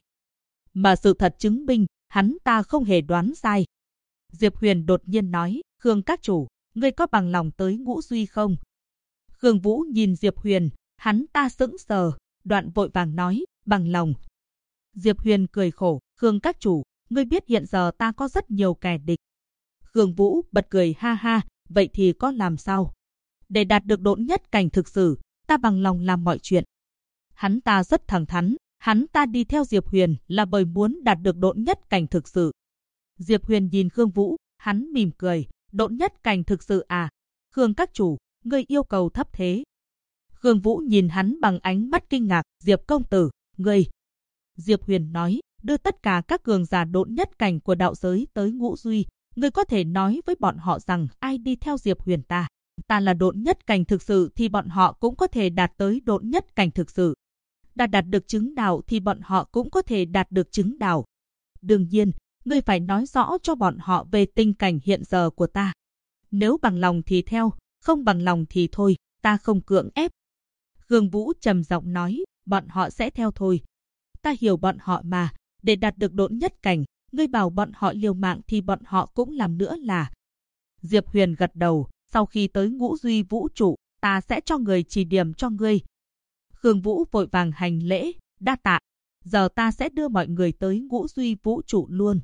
Speaker 1: Mà sự thật chứng minh, hắn ta không hề đoán sai. Diệp Huyền đột nhiên nói, Khương các chủ, ngươi có bằng lòng tới Ngũ Duy không? Khương Vũ nhìn Diệp Huyền, hắn ta sững sờ, đoạn vội vàng nói, bằng lòng. Diệp Huyền cười khổ, Khương các chủ, ngươi biết hiện giờ ta có rất nhiều kẻ địch. Khương Vũ bật cười ha ha, vậy thì có làm sao? Để đạt được độn nhất cảnh thực sự, ta bằng lòng làm mọi chuyện. Hắn ta rất thẳng thắn, hắn ta đi theo Diệp Huyền là bởi muốn đạt được độn nhất cảnh thực sự. Diệp Huyền nhìn Khương Vũ, hắn mỉm cười, độn nhất cảnh thực sự à? Khương các chủ, ngươi yêu cầu thấp thế. Khương Vũ nhìn hắn bằng ánh mắt kinh ngạc, Diệp công tử, ngươi. Diệp Huyền nói, đưa tất cả các cường giả độn nhất cảnh của đạo giới tới Ngũ Duy. Ngươi có thể nói với bọn họ rằng ai đi theo Diệp Huyền ta là độn nhất cảnh thực sự thì bọn họ cũng có thể đạt tới độn nhất cảnh thực sự. Đã đạt được chứng đạo thì bọn họ cũng có thể đạt được chứng đạo. Đương nhiên, ngươi phải nói rõ cho bọn họ về tình cảnh hiện giờ của ta. Nếu bằng lòng thì theo, không bằng lòng thì thôi, ta không cưỡng ép. Khương Vũ trầm giọng nói, bọn họ sẽ theo thôi. Ta hiểu bọn họ mà, để đạt được độn nhất cảnh, ngươi bảo bọn họ liều mạng thì bọn họ cũng làm nữa là. Diệp Huyền gật đầu, sau khi tới Ngũ Duy vũ trụ, ta sẽ cho người chỉ điểm cho ngươi. Khương Vũ vội vàng hành lễ, đa tạ. Giờ ta sẽ đưa mọi người tới Ngũ Duy vũ trụ luôn.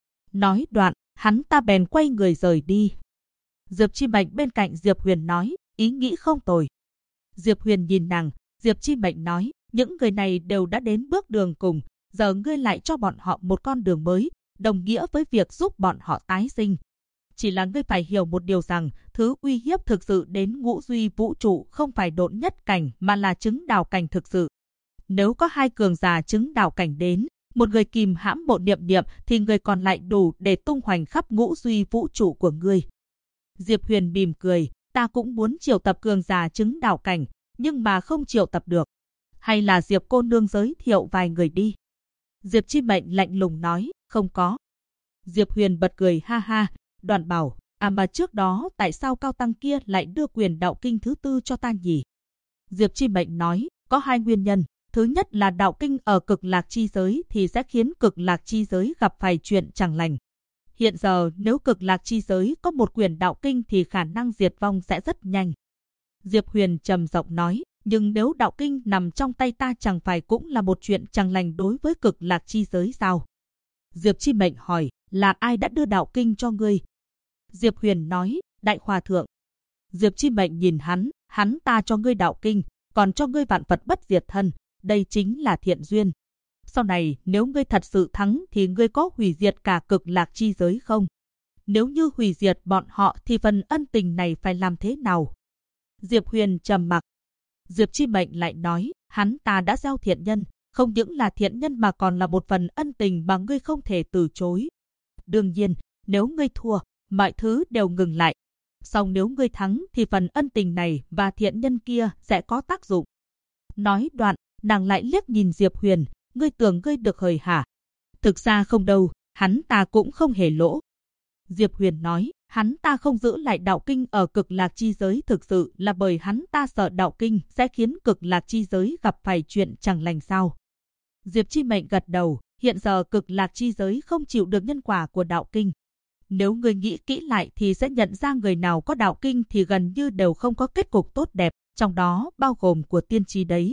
Speaker 1: Nói đoạn, hắn ta bèn quay người rời đi. Diệp Chi Mệnh bên cạnh Diệp Huyền nói, ý nghĩ không tồi. Diệp Huyền nhìn nàng, Diệp Chi Mệnh nói, những người này đều đã đến bước đường cùng, giờ ngươi lại cho bọn họ một con đường mới, đồng nghĩa với việc giúp bọn họ tái sinh. Chỉ là ngươi phải hiểu một điều rằng, thứ uy hiếp thực sự đến Ngũ Duy vũ trụ không phải độn nhất cảnh mà là chứng đạo cảnh thực sự. Nếu có hai cường giả chứng đạo cảnh đến, một người kìm hãm Mộ Niệm Niệm thì người còn lại đủ để tung hoành khắp Ngũ Duy vũ trụ của ngươi. Diệp Huyền mỉm cười, ta cũng muốn triệu tập cường giả chứng đạo cảnh, nhưng mà không triệu tập được. Hay là Diệp cô nương giới thiệu vài người đi. Diệp Chi Mệnh lạnh lùng nói, không có. Diệp Huyền bật cười ha ha, Đoàn bảo, mà trước đó tại sao cao tăng kia lại đưa quyền đạo kinh thứ 4 cho ta nhỉ? Diệp Chi Mệnh nói, có 2 nguyên nhân. Thứ nhất là đạo kinh ở cực lạc chi giới thì sẽ khiến cực lạc chi giới gặp phải chuyện chẳng lành. Hiện giờ nếu cực lạc chi giới có một quyền đạo kinh thì khả năng diệt vong sẽ rất nhanh. Diệp Huyền trầm giọng nói, nhưng nếu đạo kinh nằm trong tay ta chẳng phải cũng là một chuyện chẳng lành đối với cực lạc chi giới sao? Diệp Chi Mệnh hỏi, là ai đã đưa đạo kinh cho ngươi? Diệp Huyền nói, Đại Hòa Thượng. Diệp Chi Mệnh nhìn hắn ta cho ngươi đạo kinh, còn cho ngươi vạn vật bất diệt thân, đây chính là thiện duyên. Sau này nếu ngươi thật sự thắng thì ngươi có hủy diệt cả cực lạc chi giới không? Nếu như hủy diệt bọn họ thì phần ân tình này phải làm thế nào? Diệp Huyền trầm mặc. Diệp Chi Mệnh lại nói, hắn ta đã gieo thiện nhân, không những là thiện nhân mà còn là một phần ân tình mà ngươi không thể từ chối. Đương nhiên, nếu ngươi thua, mọi thứ đều ngừng lại. Song nếu ngươi thắng thì phần ân tình này và thiện nhân kia sẽ có tác dụng. Nói đoạn, nàng lại liếc nhìn Diệp Huyền, ngươi tưởng ngươi được hời hả? Thực ra không đâu, hắn ta cũng không hề lỗ. Diệp Huyền nói, hắn ta không giữ lại đạo kinh ở cực lạc chi giới thực sự là bởi hắn ta sợ đạo kinh sẽ khiến cực lạc chi giới gặp phải chuyện chẳng lành sao. Diệp Chi Mệnh gật đầu, hiện giờ cực lạc chi giới không chịu được nhân quả của đạo kinh. Nếu người nghĩ kỹ lại thì sẽ nhận ra người nào có đạo kinh thì gần như đều không có kết cục tốt đẹp, trong đó bao gồm của tiên tri đấy.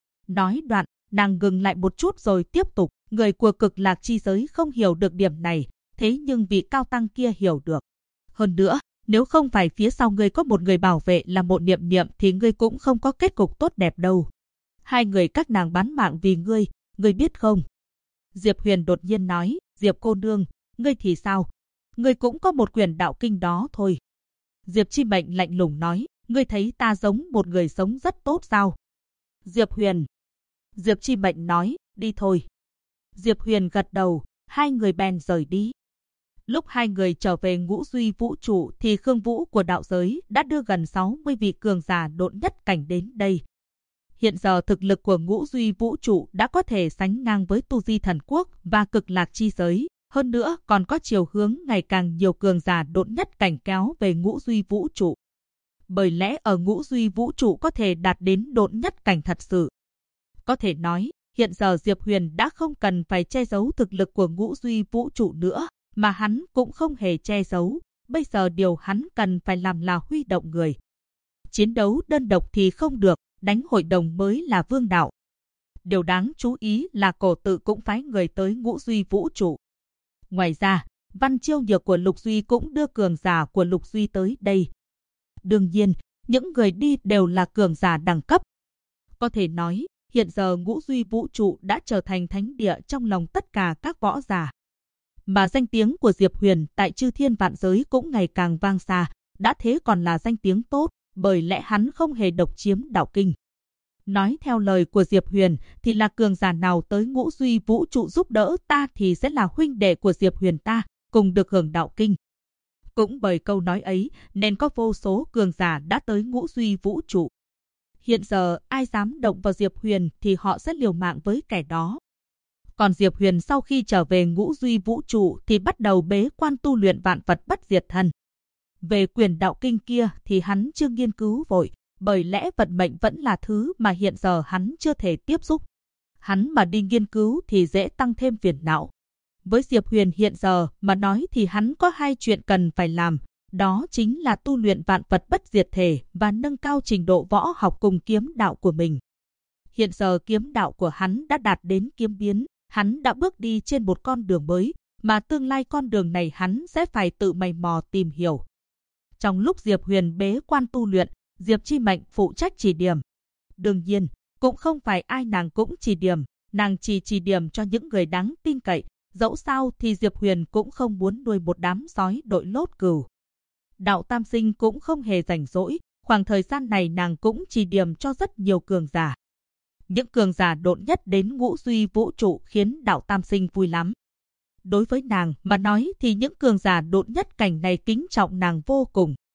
Speaker 1: Nói đoạn, nàng ngừng lại một chút rồi tiếp tục, người của cực lạc chi giới không hiểu được điểm này, thế nhưng vị cao tăng kia hiểu được. Hơn nữa, nếu không phải phía sau ngươi có một người bảo vệ là Mộ Niệm Niệm thì ngươi cũng không có kết cục tốt đẹp đâu. 2 người các nàng bán mạng vì ngươi biết không? Diệp Huyền đột nhiên nói, Diệp cô nương, ngươi thì sao? Ngươi cũng có một quyền đạo kinh đó thôi. Diệp Chi Mệnh lạnh lùng nói, ngươi thấy ta giống một người sống rất tốt sao? Diệp Huyền. Diệp Chi Mệnh nói, đi thôi. Diệp Huyền gật đầu, 2 người bèn rời đi. Lúc 2 người trở về Ngũ Duy Vũ Trụ thì Khương Vũ của đạo giới đã đưa gần 60 vị cường giả độn nhất cảnh đến đây. Hiện giờ thực lực của Ngũ Duy Vũ Trụ đã có thể sánh ngang với Tu Di Thần Quốc và cực lạc chi giới. Hơn nữa còn có chiều hướng ngày càng nhiều cường giả độn nhất cảnh kéo về Ngũ Duy Vũ Trụ. Bởi lẽ ở Ngũ Duy Vũ Trụ có thể đạt đến độn nhất cảnh thật sự. Có thể nói, hiện giờ Diệp Huyền đã không cần phải che giấu thực lực của Ngũ Duy Vũ Trụ nữa, mà hắn cũng không hề che giấu. Bây giờ điều hắn cần phải làm là huy động người. Chiến đấu đơn độc thì không được, đánh hội đồng mới là vương đạo. Điều đáng chú ý là Cổ Tự cũng phái người tới Ngũ Duy Vũ Trụ. Ngoài ra, Văn Chiêu Nhược của Lục Duy cũng đưa cường giả của Lục Duy tới đây. Đương nhiên, những người đi đều là cường giả đẳng cấp. Có thể nói, hiện giờ Ngũ Duy Vũ Trụ đã trở thành thánh địa trong lòng tất cả các võ giả. Mà danh tiếng của Diệp Huyền tại chư thiên vạn giới cũng ngày càng vang xa, đã thế còn là danh tiếng tốt, bởi lẽ hắn không hề độc chiếm đạo kinh. Nói theo lời của Diệp Huyền thì là cường giả nào tới Ngũ Duy Vũ Trụ giúp đỡ ta thì sẽ là huynh đệ của Diệp Huyền ta, cùng được hưởng đạo kinh. Cũng bởi câu nói ấy nên có vô số cường giả đã tới Ngũ Duy Vũ Trụ. Hiện giờ ai dám động vào Diệp Huyền thì họ sẽ liều mạng với kẻ đó. Còn Diệp Huyền sau khi trở về Ngũ Duy Vũ Trụ thì bắt đầu bế quan tu luyện vạn vật bất diệt thân. Về quyền đạo kinh kia thì hắn chưa nghiên cứu vội, bởi lẽ vận mệnh vẫn là thứ mà hiện giờ hắn chưa thể tiếp xúc. Hắn mà đi nghiên cứu thì dễ tăng thêm phiền não. Với Diệp Huyền hiện giờ mà nói thì hắn có 2 chuyện cần phải làm, đó chính là tu luyện vạn vật bất diệt thể và nâng cao trình độ võ học cùng kiếm đạo của mình. Hiện giờ kiếm đạo của hắn đã đạt đến kiếm biến, hắn đã bước đi trên một con đường mới, mà tương lai con đường này hắn sẽ phải tự mày mò tìm hiểu. Trong lúc Diệp Huyền bế quan tu luyện, Diệp Chi Mệnh phụ trách chỉ điểm. Đương nhiên, cũng không phải ai nàng cũng chỉ điểm, nàng chỉ điểm cho những người đáng tin cậy, dẫu sao thì Diệp Huyền cũng không muốn nuôi một đám sói đội lốt cừu. Đạo Tam Sinh cũng không hề rảnh rỗi, khoảng thời gian này nàng cũng chỉ điểm cho rất nhiều cường giả. Những cường giả độn nhất đến Ngũ Duy Vũ Trụ khiến Đạo Tam Sinh vui lắm. Đối với nàng mà nói thì những cường giả độn nhất cảnh này kính trọng nàng vô cùng.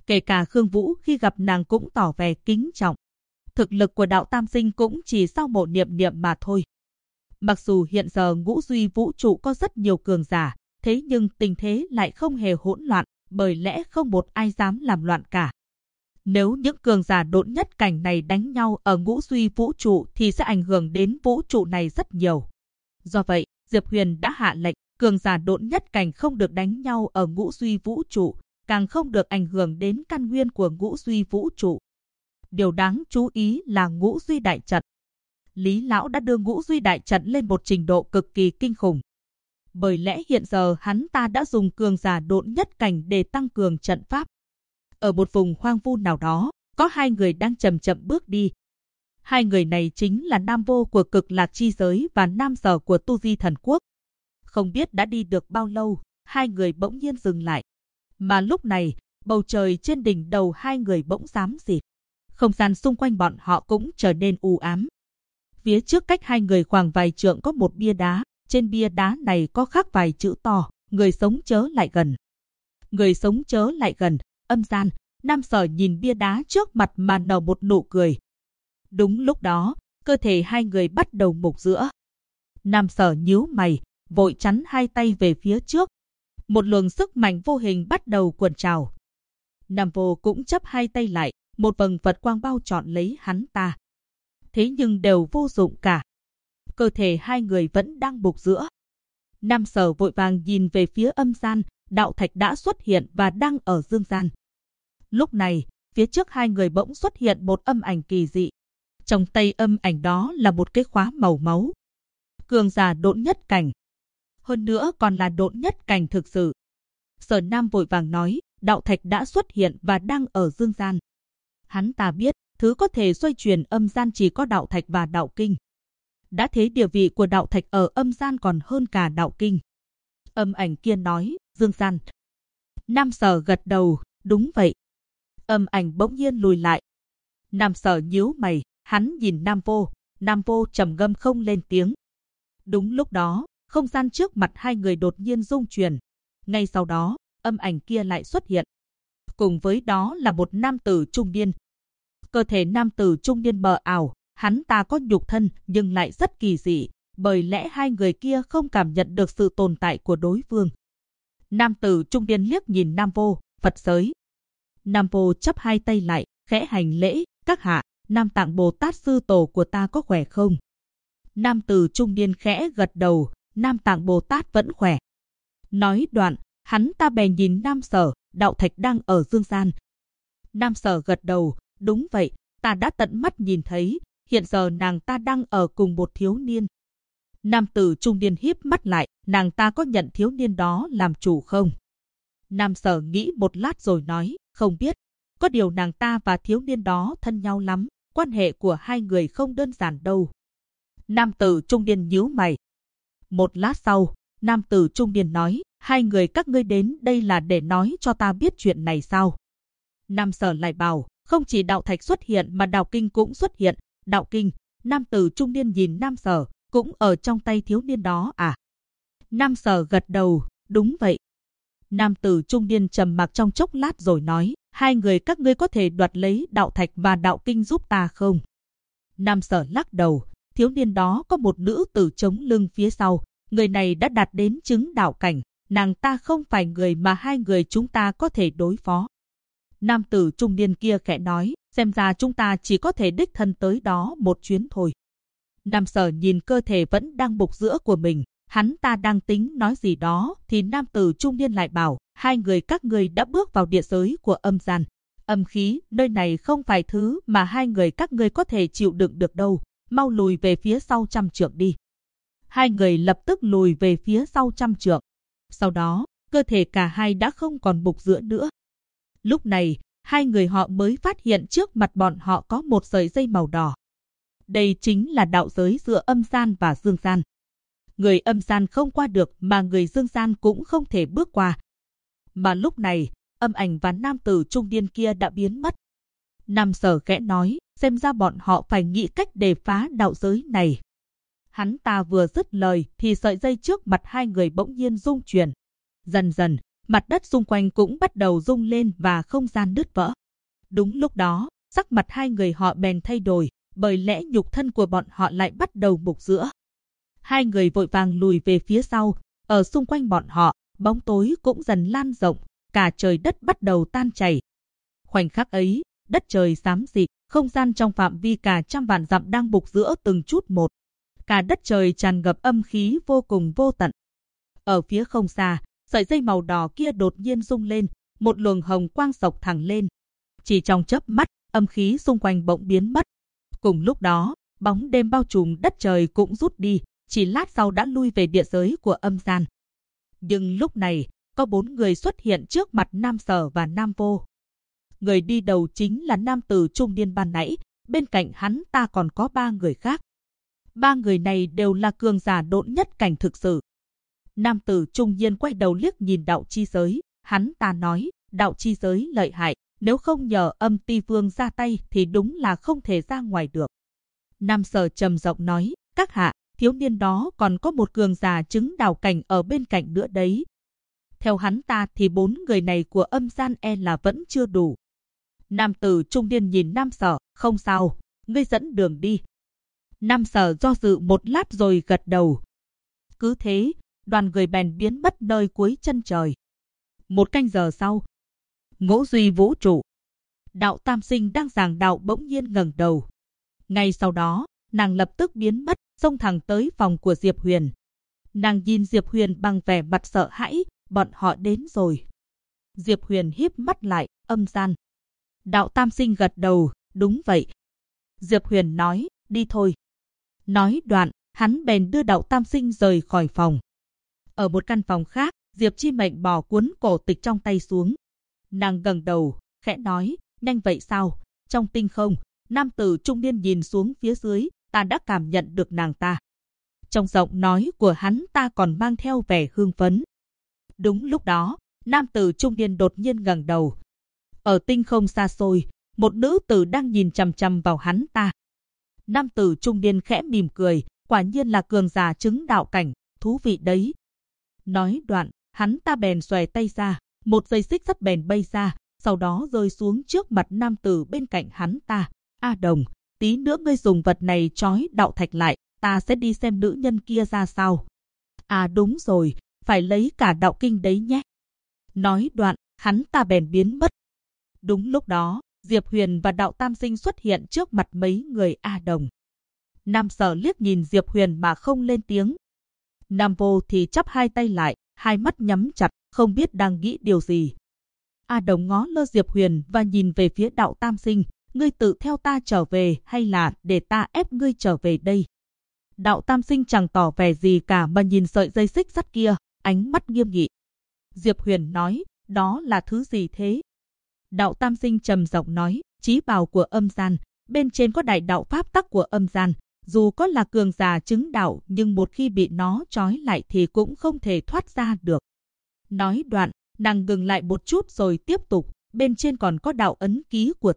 Speaker 1: Kể cả Khương Vũ khi gặp nàng cũng tỏ vẻ kính trọng. Thực lực của đạo Tam Sinh cũng chỉ sau một niệm niệm mà thôi. Mặc dù hiện giờ ngũ duy vũ trụ có rất nhiều cường giả, thế nhưng tình thế lại không hề hỗn loạn, bởi lẽ không một ai dám làm loạn cả. Nếu những cường giả độn nhất cảnh này đánh nhau ở ngũ duy vũ trụ thì sẽ ảnh hưởng đến vũ trụ này rất nhiều. Do vậy, Diệp Huyền đã hạ lệnh, cường giả độn nhất cảnh không được đánh nhau ở ngũ duy vũ trụ, càng không được ảnh hưởng đến căn nguyên của ngũ duy vũ trụ. Điều đáng chú ý là ngũ duy đại trận. Lý Lão đã đưa ngũ duy đại trận lên một trình độ cực kỳ kinh khủng. Bởi lẽ hiện giờ hắn ta đã dùng cường giả độn nhất cảnh để tăng cường trận pháp. Ở một vùng hoang vu nào đó, có hai người đang chậm chậm bước đi. Hai người này chính là Nam Vô của Cực Lạc Chi Giới và Nam Sở của Tu Di Thần Quốc. Không biết đã đi được bao lâu, hai người bỗng nhiên dừng lại. Mà lúc này, bầu trời trên đỉnh đầu hai người bỗng xám xịt. Không gian xung quanh bọn họ cũng trở nên u ám. Phía trước cách hai người khoảng vài trượng có một bia đá. Trên bia đá này có khắc vài chữ to, người sống chớ lại gần. Người sống chớ lại gần, âm gian. Nam Sở nhìn bia đá trước mặt mà nở một nụ cười. Đúng lúc đó, cơ thể hai người bắt đầu mục giữa. Nam Sở nhíu mày, vội chắn hai tay về phía trước. Một luồng sức mạnh vô hình bắt đầu cuộn trào. Nam Vô cũng chắp hai tay lại, một vầng Phật quang bao trọn lấy hắn ta. Thế nhưng đều vô dụng cả. Cơ thể hai người vẫn đang mục giữa. Nam Sở vội vàng nhìn về phía âm gian, đạo thạch đã xuất hiện và đang ở dương gian. Lúc này, phía trước hai người bỗng xuất hiện một âm ảnh kỳ dị. Trong tay âm ảnh đó là một cái khóa màu máu. Cường giả độn nhất cảnh. Hơn nữa còn là độn nhất cảnh thực sự. Sở Nam vội vàng nói, đạo thạch đã xuất hiện và đang ở dương gian. Hắn ta biết, thứ có thể xoay chuyển âm gian chỉ có đạo thạch và đạo kinh. Đã thế địa vị của đạo thạch ở âm gian còn hơn cả đạo kinh. Âm ảnh kia nói, dương gian. Nam Sở gật đầu, đúng vậy. Âm ảnh bỗng nhiên lùi lại. Nam Sở nhíu mày, hắn nhìn Nam Vô. Nam Vô trầm ngâm không lên tiếng. Đúng lúc đó, không gian trước mặt hai người đột nhiên rung chuyển. Ngay sau đó, âm ảnh kia lại xuất hiện. Cùng với đó là một nam tử trung niên. Cơ thể nam tử trung niên mờ ảo, hắn ta có nhục thân nhưng lại rất kỳ dị, bởi lẽ hai người kia không cảm nhận được sự tồn tại của đối phương. Nam tử trung niên liếc nhìn Nam Vô, Phật giới. Nam Vô chắp hai tay lại, khẽ hành lễ, các hạ, Nam Tạng Bồ Tát sư tổ của ta có khỏe không? Nam tử trung niên khẽ gật đầu, Nam Tạng Bồ Tát vẫn khỏe. Nói đoạn, hắn ta bèn nhìn Nam Sở, đạo thạch đang ở dương gian. Nam Sở gật đầu, đúng vậy, ta đã tận mắt nhìn thấy, hiện giờ nàng ta đang ở cùng một thiếu niên. Nam tử trung niên híp mắt lại, nàng ta có nhận thiếu niên đó làm chủ không? Nam Sở nghĩ một lát rồi nói, không biết. Có điều nàng ta và thiếu niên đó thân nhau lắm, quan hệ của hai người không đơn giản đâu. Nam tử trung niên nhíu mày. Một lát sau, nam tử trung niên nói, hai người các ngươi đến đây là để nói cho ta biết chuyện này sao? Nam Sở lại bảo, không chỉ đạo thạch xuất hiện mà đạo kinh cũng xuất hiện. Đạo kinh, nam tử trung niên nhìn Nam Sở, cũng ở trong tay thiếu niên đó à? Nam Sở gật đầu, đúng vậy. Nam tử trung niên trầm mặc trong chốc lát rồi nói, hai người các ngươi có thể đoạt lấy đạo thạch và đạo kinh giúp ta không? Nam Sở lắc đầu, thiếu niên đó có một nữ tử chống lưng phía sau, người này đã đạt đến chứng đạo cảnh, nàng ta không phải người mà hai người chúng ta có thể đối phó. Nam tử trung niên kia khẽ nói, xem ra chúng ta chỉ có thể đích thân tới đó một chuyến thôi. Nam Sở nhìn cơ thể vẫn đang bục giữa của mình, hắn ta đang tính nói gì đó thì nam tử trung niên lại bảo, hai người các ngươi đã bước vào địa giới của âm gian. Âm khí, nơi này không phải thứ mà hai người các ngươi có thể chịu đựng được đâu, mau lùi về phía sau 100 trượng đi. Hai người lập tức lùi về phía sau 100 trượng. Sau đó, cơ thể cả hai đã không còn bục giữa nữa. Lúc này, hai người họ mới phát hiện trước mặt bọn họ có một sợi dây màu đỏ. Đây chính là đạo giới giữa âm gian và dương gian. Người âm gian không qua được mà người dương gian cũng không thể bước qua. Mà lúc này, âm ảnh và nam tử trung niên kia đã biến mất. Nam Sở khẽ nói, xem ra bọn họ phải nghĩ cách để phá đạo giới này. Hắn ta vừa dứt lời thì sợi dây trước mặt hai người bỗng nhiên rung chuyển. Dần dần, mặt đất xung quanh cũng bắt đầu rung lên và không gian nứt vỡ. Đúng lúc đó, sắc mặt hai người họ bèn thay đổi, bởi lẽ nhục thân của bọn họ lại bắt đầu mục rữa. Hai người vội vàng lùi về phía sau, ở xung quanh bọn họ, bóng tối cũng dần lan rộng, cả trời đất bắt đầu tan chảy. Khoảnh khắc ấy, đất trời xám xịt, không gian trong phạm vi cả trăm vạn dặm đang mục rữa từng chút một. Cả đất trời tràn ngập âm khí vô cùng vô tận. Ở phía không xa, sợi dây màu đỏ kia đột nhiên rung lên, một luồng hồng quang xộc thẳng lên. Chỉ trong chớp mắt, âm khí xung quanh bỗng biến mất. Cùng lúc đó, bóng đêm bao trùm đất trời cũng rút đi, chỉ lát sau đã lui về địa giới của âm gian. Nhưng lúc này, có 4 người xuất hiện trước mặt Nam Sở và Nam Vô. Người đi đầu chính là nam tử trung niên ban nãy, bên cạnh hắn ta còn có 3 người khác. 3 người này đều là cường giả độn nhất cảnh thực sự. Nam tử trung niên quay đầu liếc nhìn đạo chi giới, hắn ta nói, đạo chi giới lợi hại, nếu không nhờ Âm Ti Vương ra tay thì đúng là không thể ra ngoài được. Nam Sở trầm giọng nói, các hạ, thiếu niên đó còn có một cường giả chứng đạo cảnh ở bên cạnh nữa đấy. Theo hắn ta thì 4 người này của âm gian là vẫn chưa đủ. Nam tử trung niên nhìn Nam Sở, không sao, ngươi dẫn đường đi. Nam Sở do dự một lát rồi gật đầu. Cứ thế, đoàn người bèn biến mất nơi cuối chân trời. 1 canh giờ sau, Ngũ Duy vũ trụ, Đạo Tam Sinh đang giảng đạo bỗng nhiên ngẩng đầu. Ngay sau đó, nàng lập tức biến mất, xông thẳng tới phòng của Diệp Huyền. Nàng nhìn Diệp Huyền bằng vẻ mặt sợ hãi, bọn họ đến rồi. Diệp Huyền híp mắt lại, âm gian. Đạo Tam Sinh gật đầu, đúng vậy. Diệp Huyền nói, đi thôi. Nói đoạn, hắn bèn đưa Đạo Tam Sinh rời khỏi phòng. Ở một căn phòng khác, Diệp Chi Mệnh bỏ cuốn cổ tịch trong tay xuống. Nàng ngẩng đầu, khẽ nói, nhanh vậy sao? Trong tinh không, nam tử trung niên nhìn xuống phía dưới, ta đã cảm nhận được nàng ta. Trong giọng nói của hắn ta còn mang theo vẻ hưng phấn. Đúng lúc đó, nam tử trung niên đột nhiên ngẩng đầu. Ở tinh không xa xôi, một nữ tử đang nhìn chằm chằm vào hắn ta. Nam tử trung niên khẽ mỉm cười, quả nhiên là cường giả chứng đạo cảnh, thú vị đấy. Nói đoạn, hắn ta bèn xòe tay ra, một dây xích sắt bèn bay ra, sau đó rơi xuống trước mặt nam tử bên cạnh hắn ta. A Đồng, tí nữa ngươi dùng vật này trói đạo thạch lại, ta sẽ đi xem nữ nhân kia ra sao. À đúng rồi, phải lấy cả đạo kinh đấy nhé. Nói đoạn, hắn ta bèn biến mất. Đúng lúc đó, Diệp Huyền và Đạo Tam Sinh xuất hiện trước mặt mấy người A Đồng. Nam Sở liếc nhìn Diệp Huyền mà không lên tiếng. Nam Vô thì chắp hai tay lại, hai mắt nhắm chặt, không biết đang nghĩ điều gì. A Đồng ngó lơ Diệp Huyền và nhìn về phía Đạo Tam Sinh, ngươi tự theo ta trở về hay là để ta ép ngươi trở về đây? Đạo Tam Sinh chẳng tỏ vẻ gì cả mà nhìn sợi dây xích sắt kia, ánh mắt nghiêm nghị. Diệp Huyền nói, đó là thứ gì thế? Đạo Tam Sinh trầm giọng nói, chí bào của âm gian, bên trên có đại đạo pháp tắc của âm gian. Dù có là cường giả chứng đạo nhưng một khi bị nó trói lại thì cũng không thể thoát ra được. Nói đoạn, nàng ngừng lại một chút rồi tiếp tục, bên trên còn có đạo ấn ký của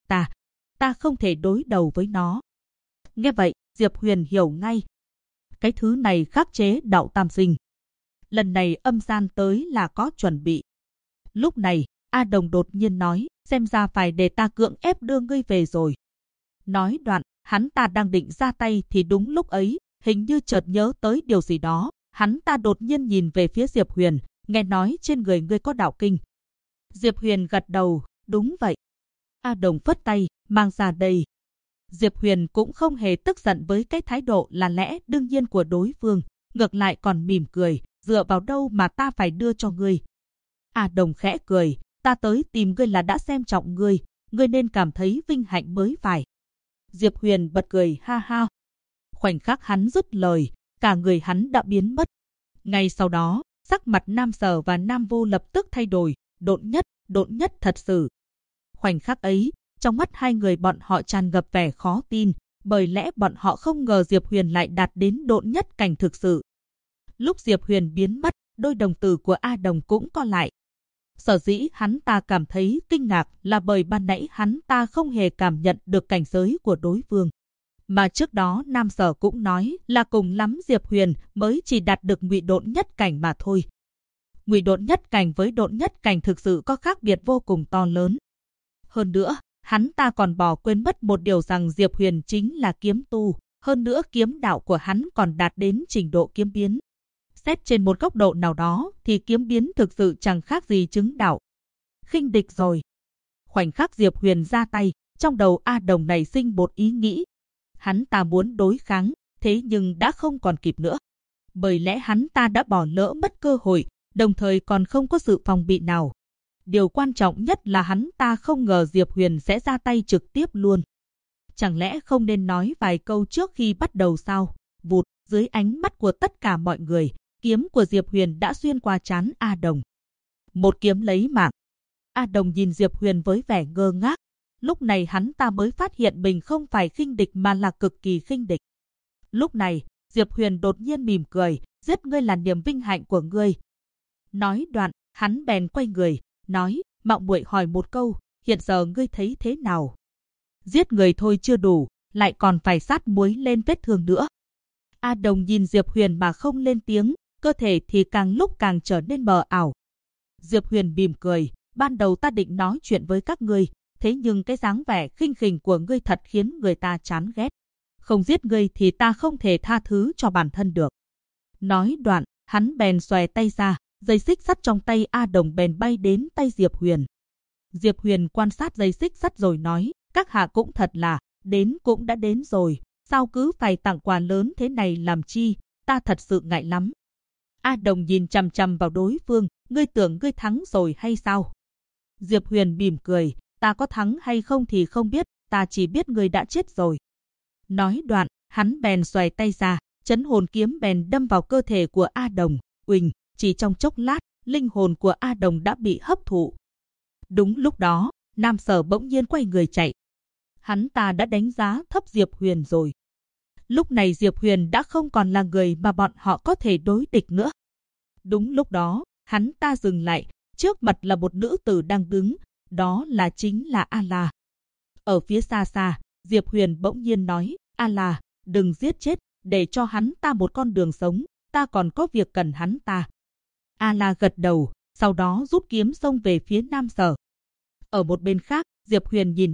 Speaker 1: ta không thể đối đầu với nó. Nghe vậy, Diệp Huyền hiểu ngay. Cái thứ này khắc chế Đạo Tam Sinh. Lần này âm gian tới là có chuẩn bị. Lúc này, A Đồng đột nhiên nói, xem ra phải để ta cưỡng ép đưa ngươi về rồi. Nói đoạn, hắn ta đang định ra tay thì đúng lúc ấy, hình như chợt nhớ tới điều gì đó. Hắn ta đột nhiên nhìn về phía Diệp Huyền, nghe nói trên người ngươi có đạo kinh. Diệp Huyền gật đầu, đúng vậy. A Đồng phất tay, mang ra đây. Diệp Huyền cũng không hề tức giận với cái thái độ là lẽ đương nhiên của đối phương, ngược lại còn mỉm cười, dựa vào đâu mà ta phải đưa cho ngươi. A Đồng khẽ cười, ta tới tìm ngươi là đã xem trọng ngươi nên cảm thấy vinh hạnh mới phải. Diệp Huyền bật cười ha ha. Khoảnh khắc hắn dứt lời, cả người hắn đã biến mất. Ngay sau đó, sắc mặt Nam Sở và Nam Vô lập tức thay đổi, độn nhất thật sự. Khoảnh khắc ấy, trong mắt hai người bọn họ tràn ngập vẻ khó tin, bởi lẽ bọn họ không ngờ Diệp Huyền lại đạt đến độn nhất cảnh thực sự. Lúc Diệp Huyền biến mất, đôi đồng tử của A Đồng cũng co lại. Sở dĩ hắn ta cảm thấy kinh ngạc là bởi ban nãy hắn ta không hề cảm nhận được cảnh giới của đối phương. Mà trước đó Nam Sở cũng nói là cùng lắm Diệp Huyền mới chỉ đạt được ngụy độn nhất cảnh mà thôi. Ngụy độn nhất cảnh với độn nhất cảnh thực sự có khác biệt vô cùng to lớn. Hơn nữa, hắn ta còn bỏ quên mất một điều rằng Diệp Huyền chính là kiếm tu, hơn nữa kiếm đạo của hắn còn đạt đến trình độ kiếm biến. Xét trên một góc độ nào đó thì kiếm biến thực sự chẳng khác gì chứng đạo. Khinh địch rồi. Khoảnh khắc Diệp Huyền ra tay, trong đầu A Đồng nảy sinh một ý nghĩ. Hắn ta muốn đối kháng, thế nhưng đã không còn kịp nữa. Bởi lẽ hắn ta đã bỏ lỡ mất cơ hội, đồng thời còn không có sự phòng bị nào. Điều quan trọng nhất là hắn ta không ngờ Diệp Huyền sẽ ra tay trực tiếp luôn. Chẳng lẽ không nên nói vài câu trước khi bắt đầu sao? Vụt, dưới ánh mắt của tất cả mọi người, kiếm của Diệp Huyền đã xuyên qua trán A Đồng. Một kiếm lấy mạng. A Đồng nhìn Diệp Huyền với vẻ ngơ ngác. Lúc này hắn ta mới phát hiện mình không phải khinh địch mà là cực kỳ khinh địch. Lúc này, Diệp Huyền đột nhiên mỉm cười, giết ngươi là niềm vinh hạnh của ngươi. Nói đoạn, hắn bèn quay người, nói, mạo muội hỏi một câu, hiện giờ ngươi thấy thế nào? Giết người thôi chưa đủ, lại còn phải sát muối lên vết thương nữa. A Đồng nhìn Diệp Huyền mà không lên tiếng, cơ thể thì càng lúc càng trở nên mờ ảo. Diệp Huyền mỉm cười, ban đầu ta định nói chuyện với các ngươi, thế nhưng cái dáng vẻ khinh khỉnh của ngươi thật khiến người ta chán ghét. Không giết ngươi thì ta không thể tha thứ cho bản thân được. Nói đoạn, hắn bèn xòe tay ra, dây xích sắt trong tay A Đồng bèn bay đến tay Diệp Huyền. Diệp Huyền quan sát dây xích sắt rồi nói, các hạ cũng thật là, đến cũng đã đến rồi, sao cứ phải tặng quà lớn thế này làm chi, ta thật sự ngại lắm. A Đồng nhìn chằm chằm vào đối phương, ngươi tưởng ngươi thắng rồi hay sao? Diệp Huyền mỉm cười, ta có thắng hay không thì không biết, ta chỉ biết ngươi đã chết rồi. Nói đoạn, hắn bèn xoay tay ra, chấn hồn kiếm bèn đâm vào cơ thể của A Đồng, uỳnh, chỉ trong chốc lát, linh hồn của A Đồng đã bị hấp thụ. Đúng lúc đó, Nam Sở bỗng nhiên quay người chạy. Hắn ta đã đánh giá thấp Diệp Huyền rồi. Lúc này Diệp Huyền đã không còn là người mà bọn họ có thể đối địch nữa. Đúng lúc đó, hắn ta dừng lại, trước mặt là một nữ tử đang đứng, đó là chính là A-la. Ở phía xa xa, Diệp Huyền bỗng nhiên nói, A-la, đừng giết chết, để cho hắn ta một con đường sống, ta còn có việc cần hắn ta. A-la gật đầu, sau đó rút kiếm xông về phía Nam Sở. Ở một bên khác, Diệp Huyền nhìn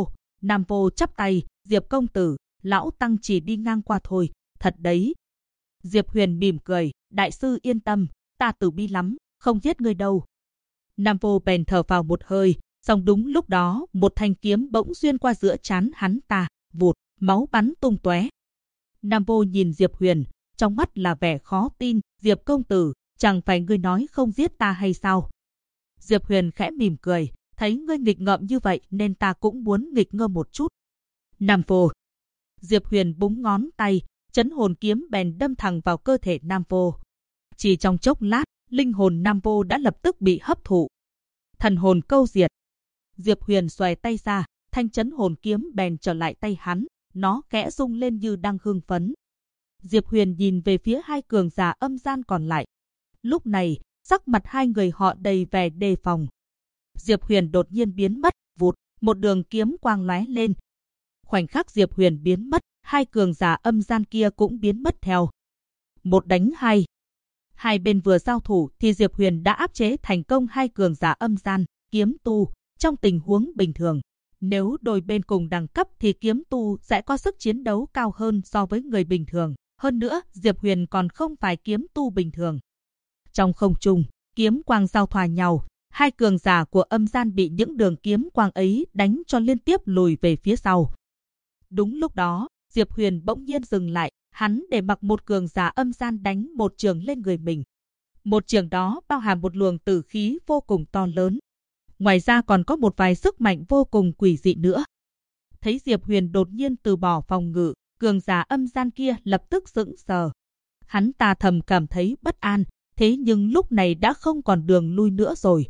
Speaker 1: Nam Vô chắp tay, Diệp công tử, lão tăng chỉ đi ngang qua thôi, thật đấy. Diệp Huyền mỉm cười, đại sư yên tâm, ta từ bi lắm, không giết ngươi đâu. Nam Vô bèn thở vào một hơi, xong đúng lúc đó, một thanh kiếm bỗng xuyên qua giữa trán hắn ta, vụt, máu bắn tung tóe. Nam Vô nhìn Diệp Huyền, trong mắt là vẻ khó tin, Diệp công tử, chẳng phải ngươi nói không giết ta hay sao? Diệp Huyền khẽ mỉm cười, thấy ngươi nghịch ngợm như vậy nên ta cũng muốn nghịch ngợm một chút. Nam Vô. Diệp Huyền búng ngón tay, chấn hồn kiếm bèn đâm thẳng vào cơ thể Nam Vô. Chỉ trong chốc lát, linh hồn Nam Vô đã lập tức bị hấp thụ. Thần hồn câu diệt. Diệp Huyền xòe tay ra, thanh chấn hồn kiếm bèn trở lại tay hắn, nó khẽ rung lên như đang hưng phấn. Diệp Huyền nhìn về phía hai cường giả âm gian còn lại. Lúc này, sắc mặt hai người họ đầy vẻ đề phòng. Diệp Huyền đột nhiên biến mất, vụt, một đường kiếm quang lóe lên. Khoảnh khắc Diệp Huyền biến mất, hai cường giả âm gian kia cũng biến mất theo. Một đánh hai. Hai bên vừa giao thủ thì Diệp Huyền đã áp chế thành công hai cường giả âm gian, kiếm tu. Trong tình huống bình thường, nếu đôi bên cùng đẳng cấp thì kiếm tu sẽ có sức chiến đấu cao hơn so với người bình thường. Hơn nữa, Diệp Huyền còn không phải kiếm tu bình thường. Trong không trung, kiếm quang giao thoa nhau, hai cường giả của âm gian bị những đường kiếm quang ấy đánh cho liên tiếp lùi về phía sau. Đúng lúc đó, Diệp Huyền bỗng nhiên dừng lại, hắn để mặc một cường giả âm gian đánh một chưởng lên người mình. Một chưởng đó bao hàm một luồng tử khí vô cùng to lớn. Ngoài ra còn có một vài sức mạnh vô cùng quỷ dị nữa. Thấy Diệp Huyền đột nhiên từ bỏ phòng ngự, cường giả âm gian kia lập tức sững sờ. Hắn ta thầm cảm thấy bất an, thế nhưng lúc này đã không còn đường lui nữa rồi.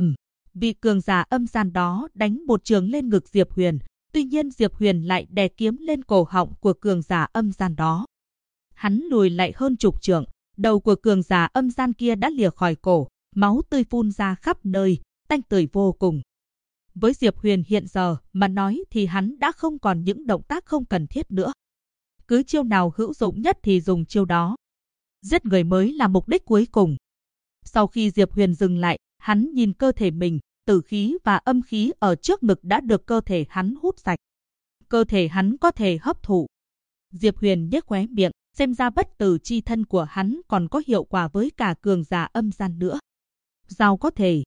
Speaker 1: Vị cường giả âm gian đó đánh một chưởng lên ngực Diệp Huyền, tuy nhiên Diệp Huyền lại đè kiếm lên cổ họng của cường giả âm gian đó. Hắn lùi lại hơn chục trượng, đầu của cường giả âm gian kia đã lìa khỏi cổ, máu tươi phun ra khắp nơi, tanh tưởi vô cùng. Với Diệp Huyền hiện giờ mà nói thì hắn đã không còn những động tác không cần thiết nữa. Cứ chiêu nào hữu dụng nhất thì dùng chiêu đó. Giết người mới là mục đích cuối cùng. Sau khi Diệp Huyền dừng lại, hắn nhìn cơ thể mình, tử khí và âm khí ở trước ngực đã được cơ thể hắn hút sạch. Cơ thể hắn có thể hấp thụ. Diệp Huyền nhếch khóe miệng, xem ra bất tử chi thân của hắn còn có hiệu quả với cả cường giả âm gian nữa. Sao có thể?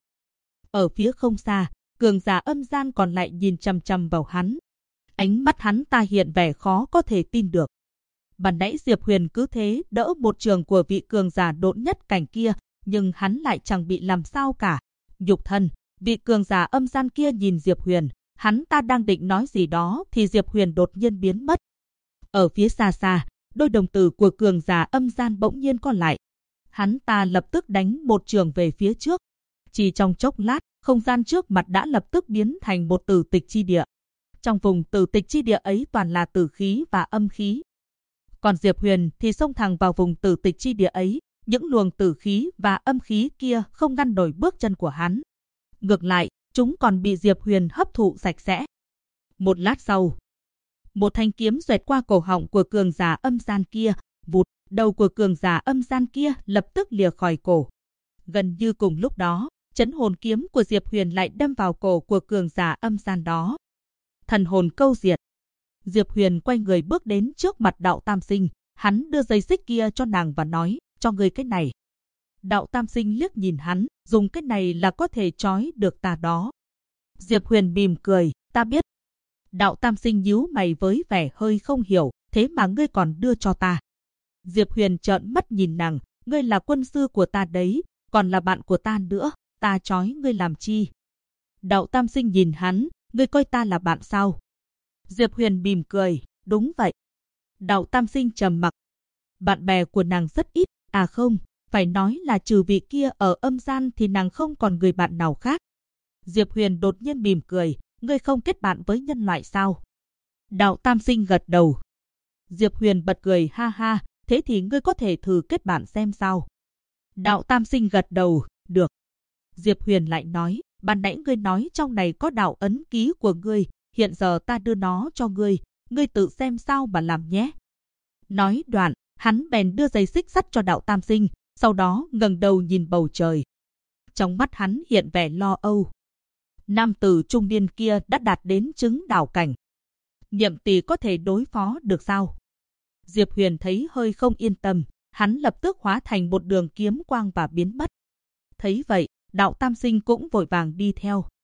Speaker 1: Ở phía không xa, cường giả âm gian còn lại nhìn chằm chằm vào hắn. Ánh mắt hắn ta hiện vẻ khó có thể tin được. Ban nãy Diệp Huyền cứ thế đỡ một trường của vị cường giả độn nhất cảnh kia, nhưng hắn lại chẳng bị làm sao cả. Nhục thân, vị cường giả âm gian kia nhìn Diệp Huyền, hắn ta đang định nói gì đó thì Diệp Huyền đột nhiên biến mất. Ở phía xa xa, đôi đồng tử của cường giả âm gian bỗng nhiên co lại. Hắn ta lập tức đánh một trường về phía trước. Chỉ trong chốc lát, không gian trước mặt đã lập tức biến thành một tử tịch chi địa. Trong vùng tử tịch chi địa ấy toàn là tử khí và âm khí. Còn Diệp Huyền thì xông thẳng vào vùng tử tịch chi địa ấy, những luồng tử khí và âm khí kia không ngăn nổi bước chân của hắn. Ngược lại, chúng còn bị Diệp Huyền hấp thụ sạch sẽ. Một lát sau, một thanh kiếm xoẹt qua cổ họng của cường giả âm gian kia, vụt, đầu của cường giả âm gian kia lập tức lìa khỏi cổ. Gần như cùng lúc đó, chấn hồn kiếm của Diệp Huyền lại đâm vào cổ của cường giả âm gian đó. Thần hồn câu diệt. Diệp Huyền quay người bước đến trước mặt Đạo Tam Sinh, hắn đưa dây xích kia cho nàng và nói, cho ngươi cái này. Đạo Tam Sinh liếc nhìn hắn, dùng cái này là có thể trói được ta đó. Diệp Huyền mỉm cười, ta biết. Đạo Tam Sinh nhíu mày với vẻ hơi không hiểu, thế mà ngươi còn đưa cho ta. Diệp Huyền trợn mắt nhìn nàng, ngươi là quân sư của ta đấy, còn là bạn của ta nữa, ta trói ngươi làm chi? Đạo Tam Sinh nhìn hắn, ngươi coi ta là bạn sao? Diệp Huyền mỉm cười, đúng vậy. Đạo Tam Sinh trầm mặc. Bạn bè của nàng rất ít, à không, phải nói là trừ vị kia ở âm gian thì nàng không còn người bạn nào khác. Diệp Huyền đột nhiên mỉm cười, ngươi không kết bạn với nhân loại sao? Đạo Tam Sinh gật đầu. Diệp Huyền bật cười ha ha, thế thì ngươi có thể thử kết bạn xem sao? Đạo Tam Sinh gật đầu, được. Diệp Huyền lại nói, ban nãy ngươi nói trong này có đạo ấn ký của ngươi, hiện giờ ta đưa nó cho ngươi, ngươi tự xem sao mà làm nhé. Nói đoạn, hắn bèn đưa dây xích sắt cho Đạo Tam Sinh, sau đó ngẩng đầu nhìn bầu trời. Trong mắt hắn hiện vẻ lo âu. Nam tử trung niên kia đã đạt đến chứng đạo cảnh. Niệm tỷ có thể đối phó được sao? Diệp Huyền thấy hơi không yên tâm, hắn lập tức hóa thành một đường kiếm quang và biến mất. Thấy vậy, Đạo Tam Sinh cũng vội vàng đi theo.